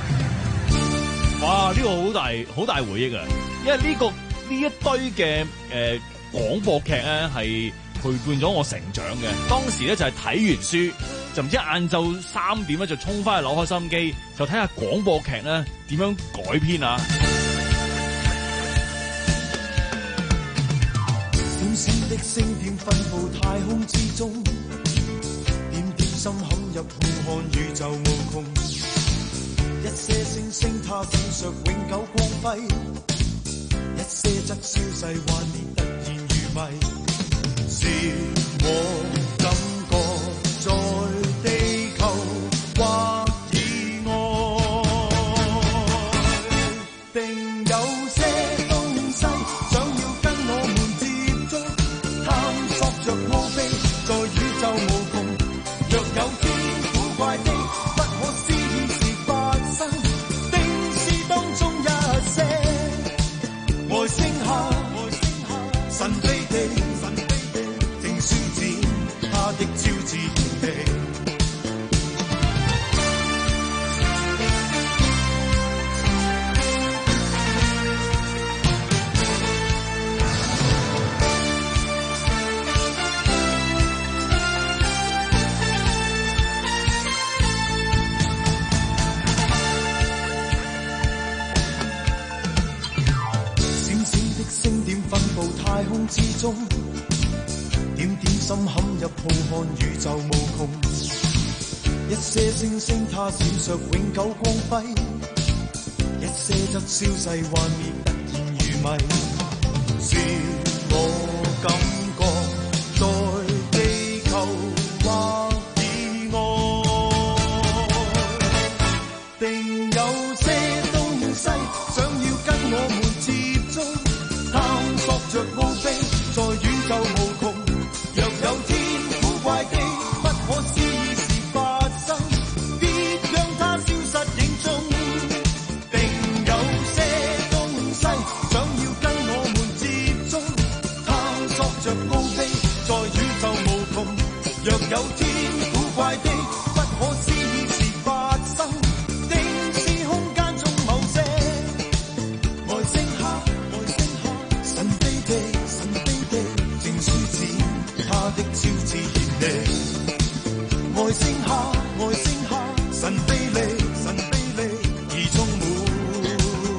哇！呢、呢個好大好大回憶啊！因為呢、呢個呢一堆嘅誒廣播劇咧係陪伴咗我成長嘅，當時咧就係睇完書就唔知晏晝三點咧就衝翻去扭開收音機，就睇下廣播劇咧點樣改編啊！ 閃閃的星點分布太空之中，點點心陷入浩瀚宇宙無窮。一些星星它閃爍永久光輝，一些則消逝幻滅突然如迷。是我感覺在地球或以外，定有些東西想要跟我們接觸，探索着奧秘，在宇宙無窮。若有天古怪的不可思議事發生，定是當中一些外星客，神秘地正舒展他的超自然地。分布太空之中，點點心陷入浩瀚宇宙無窮。一些星星它閃爍永久光輝，一些則消逝幻滅突然如迷。是我感覺在地球或以外，定有些東西想要跟我們接觸，探索着奧秘，在宇宙無窮。若有天古怪的不可思議事發生，別讓它消失影中。定有些東西想要跟我們接觸，探索着奧秘，在宇宙無窮。若有天古怪的不可思議事發生，定是空間中某些外星客。神秘地，神秘地，正舒展他的超自然地。外星客，外星客，神秘離，神秘離，而充滿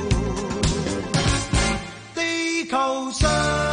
地球上。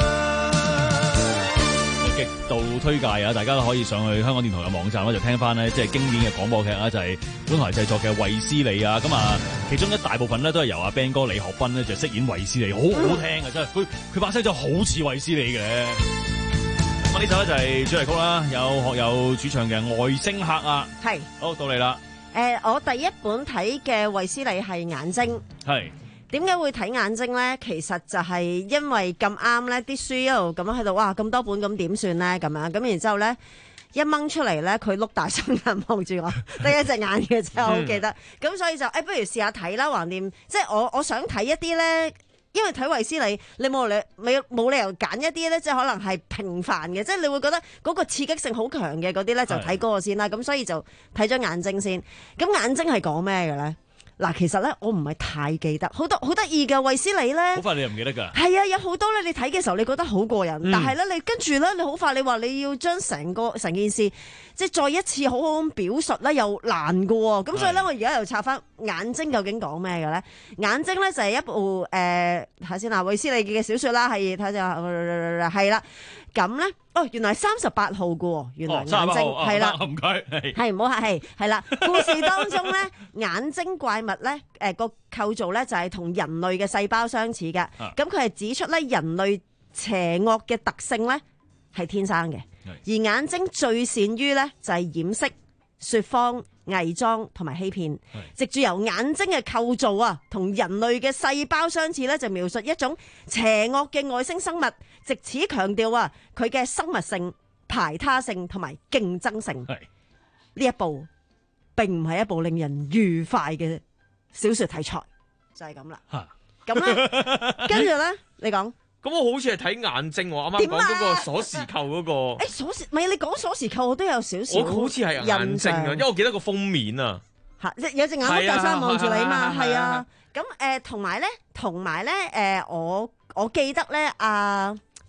極度推介啊！大家都可以上去香港電台嘅網站咧，就聽翻咧，即係經典嘅廣播劇啊，就係本台製作嘅《衛斯理》啊。咁啊，其中一大部分咧都係由阿 Ben 哥李學斌咧就飾演衛斯理，好好聽啊！真係，佢佢把聲就好似衛斯理嘅。咁呢首咧就係主題曲啦，有學友主唱嘅《外星客》啊。係，好到你啦。 誒、呃，我第一本睇嘅衛斯理係《眼睛》。係。點解會睇眼睛咧？其實就係因為咁啱咧，啲書一路咁樣喺度，哇咁多本咁點算咧？咁樣咁然之後咧，一掹出嚟咧，佢碌大雙眼望住我，得一隻眼嘅啫，我好記得。咁、嗯、所以就誒、哎，不如試下睇啦，橫掂。即係我我想睇一啲咧，因為睇衛斯理，你冇理你冇理由揀一啲咧，即係可能係平凡嘅，即係你會覺得嗰個刺激性好強嘅嗰啲咧，就睇嗰個先啦。咁所以就睇咗眼睛先。咁眼睛係講咩嘅咧？嗱，其實咧，我唔係太記得，好多好得意嘅衛斯理咧。好快你又唔記得㗎？係啊，有好多咧，你睇嘅時候你覺得好過癮，嗯、但係咧你跟住咧，你好快你話你要將成個成件事即係再一次好好咁表述咧，又難㗎喎。咁所以咧，我而家又查翻眼睛究竟講咩嘅咧？眼睛咧就係一部誒睇下先啦，衛斯理嘅小説啦，係睇下係啦。咁咧，哦，原來三十八號嘅喎，原來眼睛係啦，唔該，係唔好客氣，係啦。故事當中咧，眼睛怪物咧，誒個構造咧就係同人類嘅細胞相似嘅。咁佢係指出咧人類邪惡嘅特性咧係天生嘅，而眼睛最擅於咧就係掩飾、説謊、偽裝同埋欺騙。藉住由眼睛嘅構造啊，同人類嘅細胞相似咧，就描述一種邪惡嘅外星生物。藉此強調啊，佢嘅生物性、排他性同埋競爭性。呢一部並唔係一部令人愉快嘅小説題材，就係咁啦。咁咧，跟住咧，你講。 咁我好似係睇眼睛喎，啱啱講嗰個鎖匙扣嗰個。誒鎖匙，唔係你講鎖匙扣，我都有少少。 我好似係眼睛啊，因為我記得個封面啊。嚇，有隻眼碌大山望住你嘛，係啊。咁誒，同埋咧，同埋咧，誒，我我記得咧，阿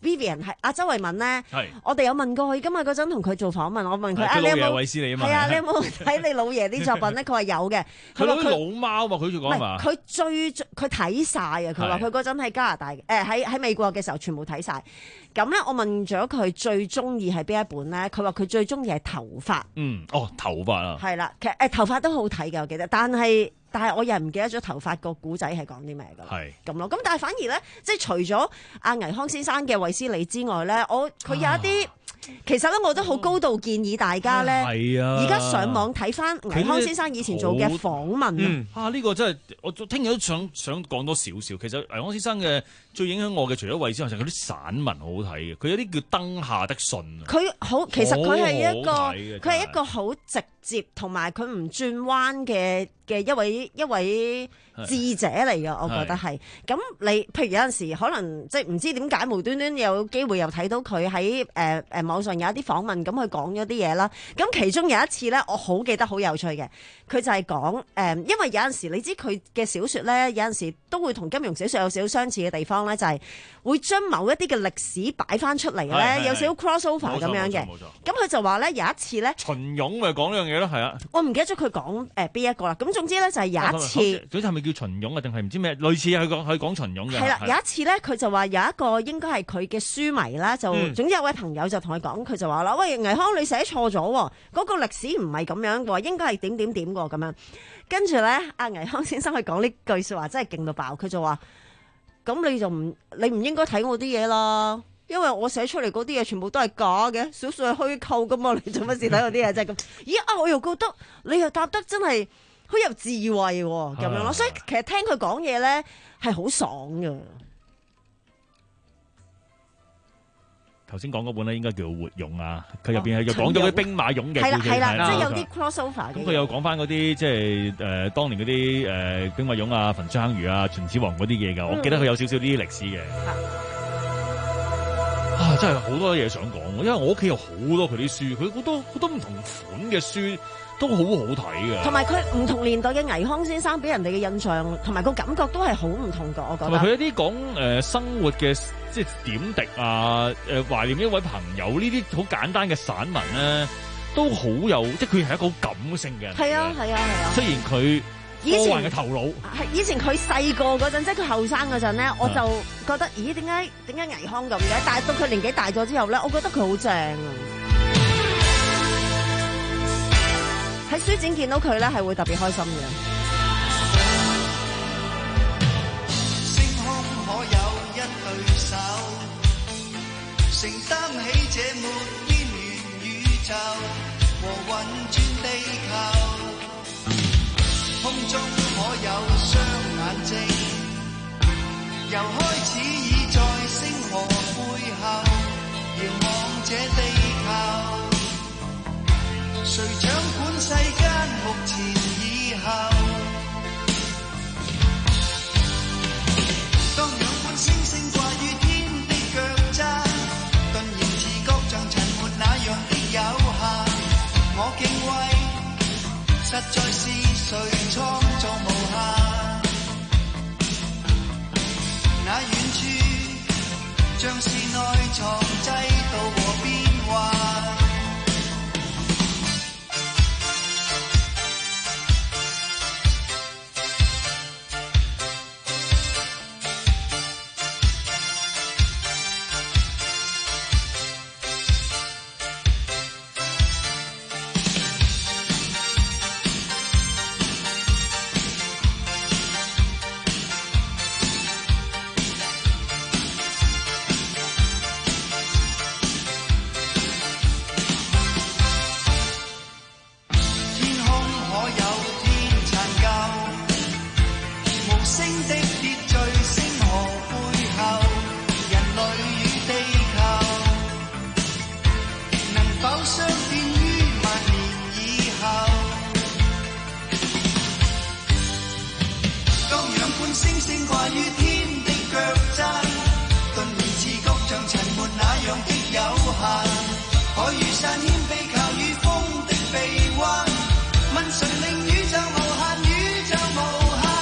Vivian 係阿周慧敏咧， 係我哋有問過佢今日嗰陣同佢做訪問，我問佢啊，你有冇衛斯理啊嘛？ 係啊，你有冇睇你老爺啲作品咧？佢話有嘅。 佢攞啲老貓嘛，佢就講嘛。 佢最佢睇晒啊！佢話佢嗰陣喺加拿大誒喺喺美國嘅時候全部睇晒。咁咧，我問咗佢最中意係邊一本咧？佢話佢最中意係頭髮。 嗯，哦，頭髮啊。係啦，其實誒頭髮都好睇嘅，我記得，但係。但係我又唔記得咗頭髮個古仔係講啲咩㗎啦，係咁咯。咁但係反而咧，即係除咗阿倪匡先生嘅衛斯理之外咧，我佢有一啲。啊其實咧，我都好高度建議大家咧，而家、啊、上網睇翻倪匡先生以前做嘅訪問、 嗯、啊！呢、呢個真係我聽日都想想講多少少。其實倪匡先生嘅最影響我嘅，除咗衛斯理，就係佢啲散文好好睇嘅。佢有啲叫《燈下的信》啊。佢好，其實佢係一個佢係一個好直接同埋佢唔轉彎嘅嘅一位一位智者嚟嘅，我覺得係。咁你譬如有陣時可能即係唔知點解無端端有機會又睇到佢喺誒誒網上有一啲訪問，咁佢講咗啲嘢啦。咁其中有一次咧，我好記得好有趣嘅，佢就係講誒，因為有陣時你知佢嘅小説咧，有陣時都會同金庸小説有少少相似嘅地方咧，就係、是、會將某一啲嘅歷史擺翻出嚟咧，有少少 crossover 咁樣嘅。咁佢就話咧有一次咧， 秦俑咪講呢樣嘢咯，係啊。 我唔記得咗佢講誒邊一個啦。咁總之咧就係有一次， 總之係咪叫秦俑啊？定係唔知咩？類似係講係講秦俑嘅。 係啦，有一次咧，佢就話有一個應該係佢嘅書迷啦，就、嗯、總之有位朋友就同佢講，佢就話啦：喂，倪匡你寫錯咗喎，嗰、嗰個歷史唔係咁樣嘅，應該係點點點喎咁樣。跟住咧，阿倪匡先生去講呢句説話真係勁到爆，佢就話：咁你就唔你唔應該睇我啲嘢啦。因為我寫出嚟嗰啲嘢全部都係假嘅，小説係虛構噶嘛，你做乜事睇我啲嘢真係咁？咦啊！我又覺得你又答得真係好有智慧喎，咁樣咯。所以其實聽佢講嘢咧係好爽㗎。 頭先講嗰本咧應該叫活俑啊，佢入邊係又講咗啲兵馬俑嘅， 係啦係啦，即係有啲 crossover。 咁佢又講翻嗰啲即係誒當年嗰啲誒兵馬俑啊、焚書坑儒啊、秦始皇嗰啲嘢㗎。我記得佢有少少呢啲歷史嘅。啊！真係好多嘢想講，因為我屋企有好多佢啲書，佢好多好多唔同款嘅書都好好睇嘅。同埋佢唔同年代嘅倪匡先生俾人哋嘅印象同埋個感覺都係好唔同㗎，我覺得。同埋佢一啲講誒生活嘅即係點滴啊，誒懷念一位朋友呢啲好簡單嘅散文咧，都好有，即係佢係一個好感性嘅人。係啊係啊係啊！雖然佢科幻嘅頭腦，係以前佢細個嗰陣，即係佢後生嗰陣咧，我就覺得，咦，點解點解倪匡咁嘅？但係到佢年紀大咗之後咧，我覺得佢好正啊！喺書展見到佢咧，係會特別開心嘅。 星空可有一對手，承擔起這沒邊緣宇宙和運轉地球。空中可有雙眼睛，由開始已在星河背後遙望這地球。誰掌管世間目前以後？當兩顆星星掛於天的腳踭，頓然自覺像塵沒那樣的有限。我敬畏，實在是誰創造無限？那遠處像是內藏制度和變幻。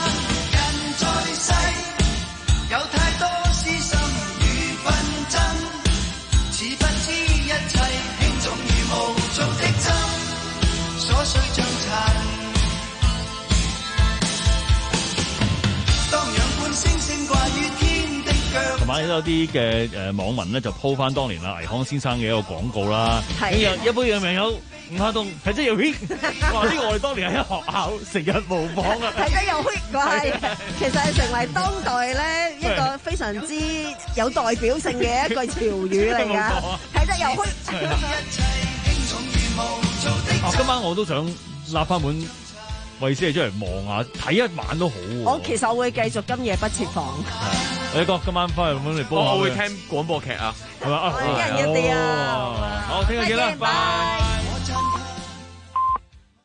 有太多私心與紛爭。 啊，有啲嘅誒網民咧就 po 翻當年啊倪匡先生嘅一個廣告啦。係一杯養命有五下凍，體質又 hit。哇！呢個我哋當年喺學校成日模仿啊。體質又 hit，係其實係成為當代咧一個非常之有代表性嘅一句潮語嚟㗎。體質又 hit。 啊！今晚我都想立翻本衛斯理出嚟望下，睇一晚都好。 我其實我會繼續今夜不設防。 偉哥今晚翻去咁嚟播下。 我會聽廣播劇啊， 係嘛？啊， 一人一啲啊！ 好，聽日見啦，拜。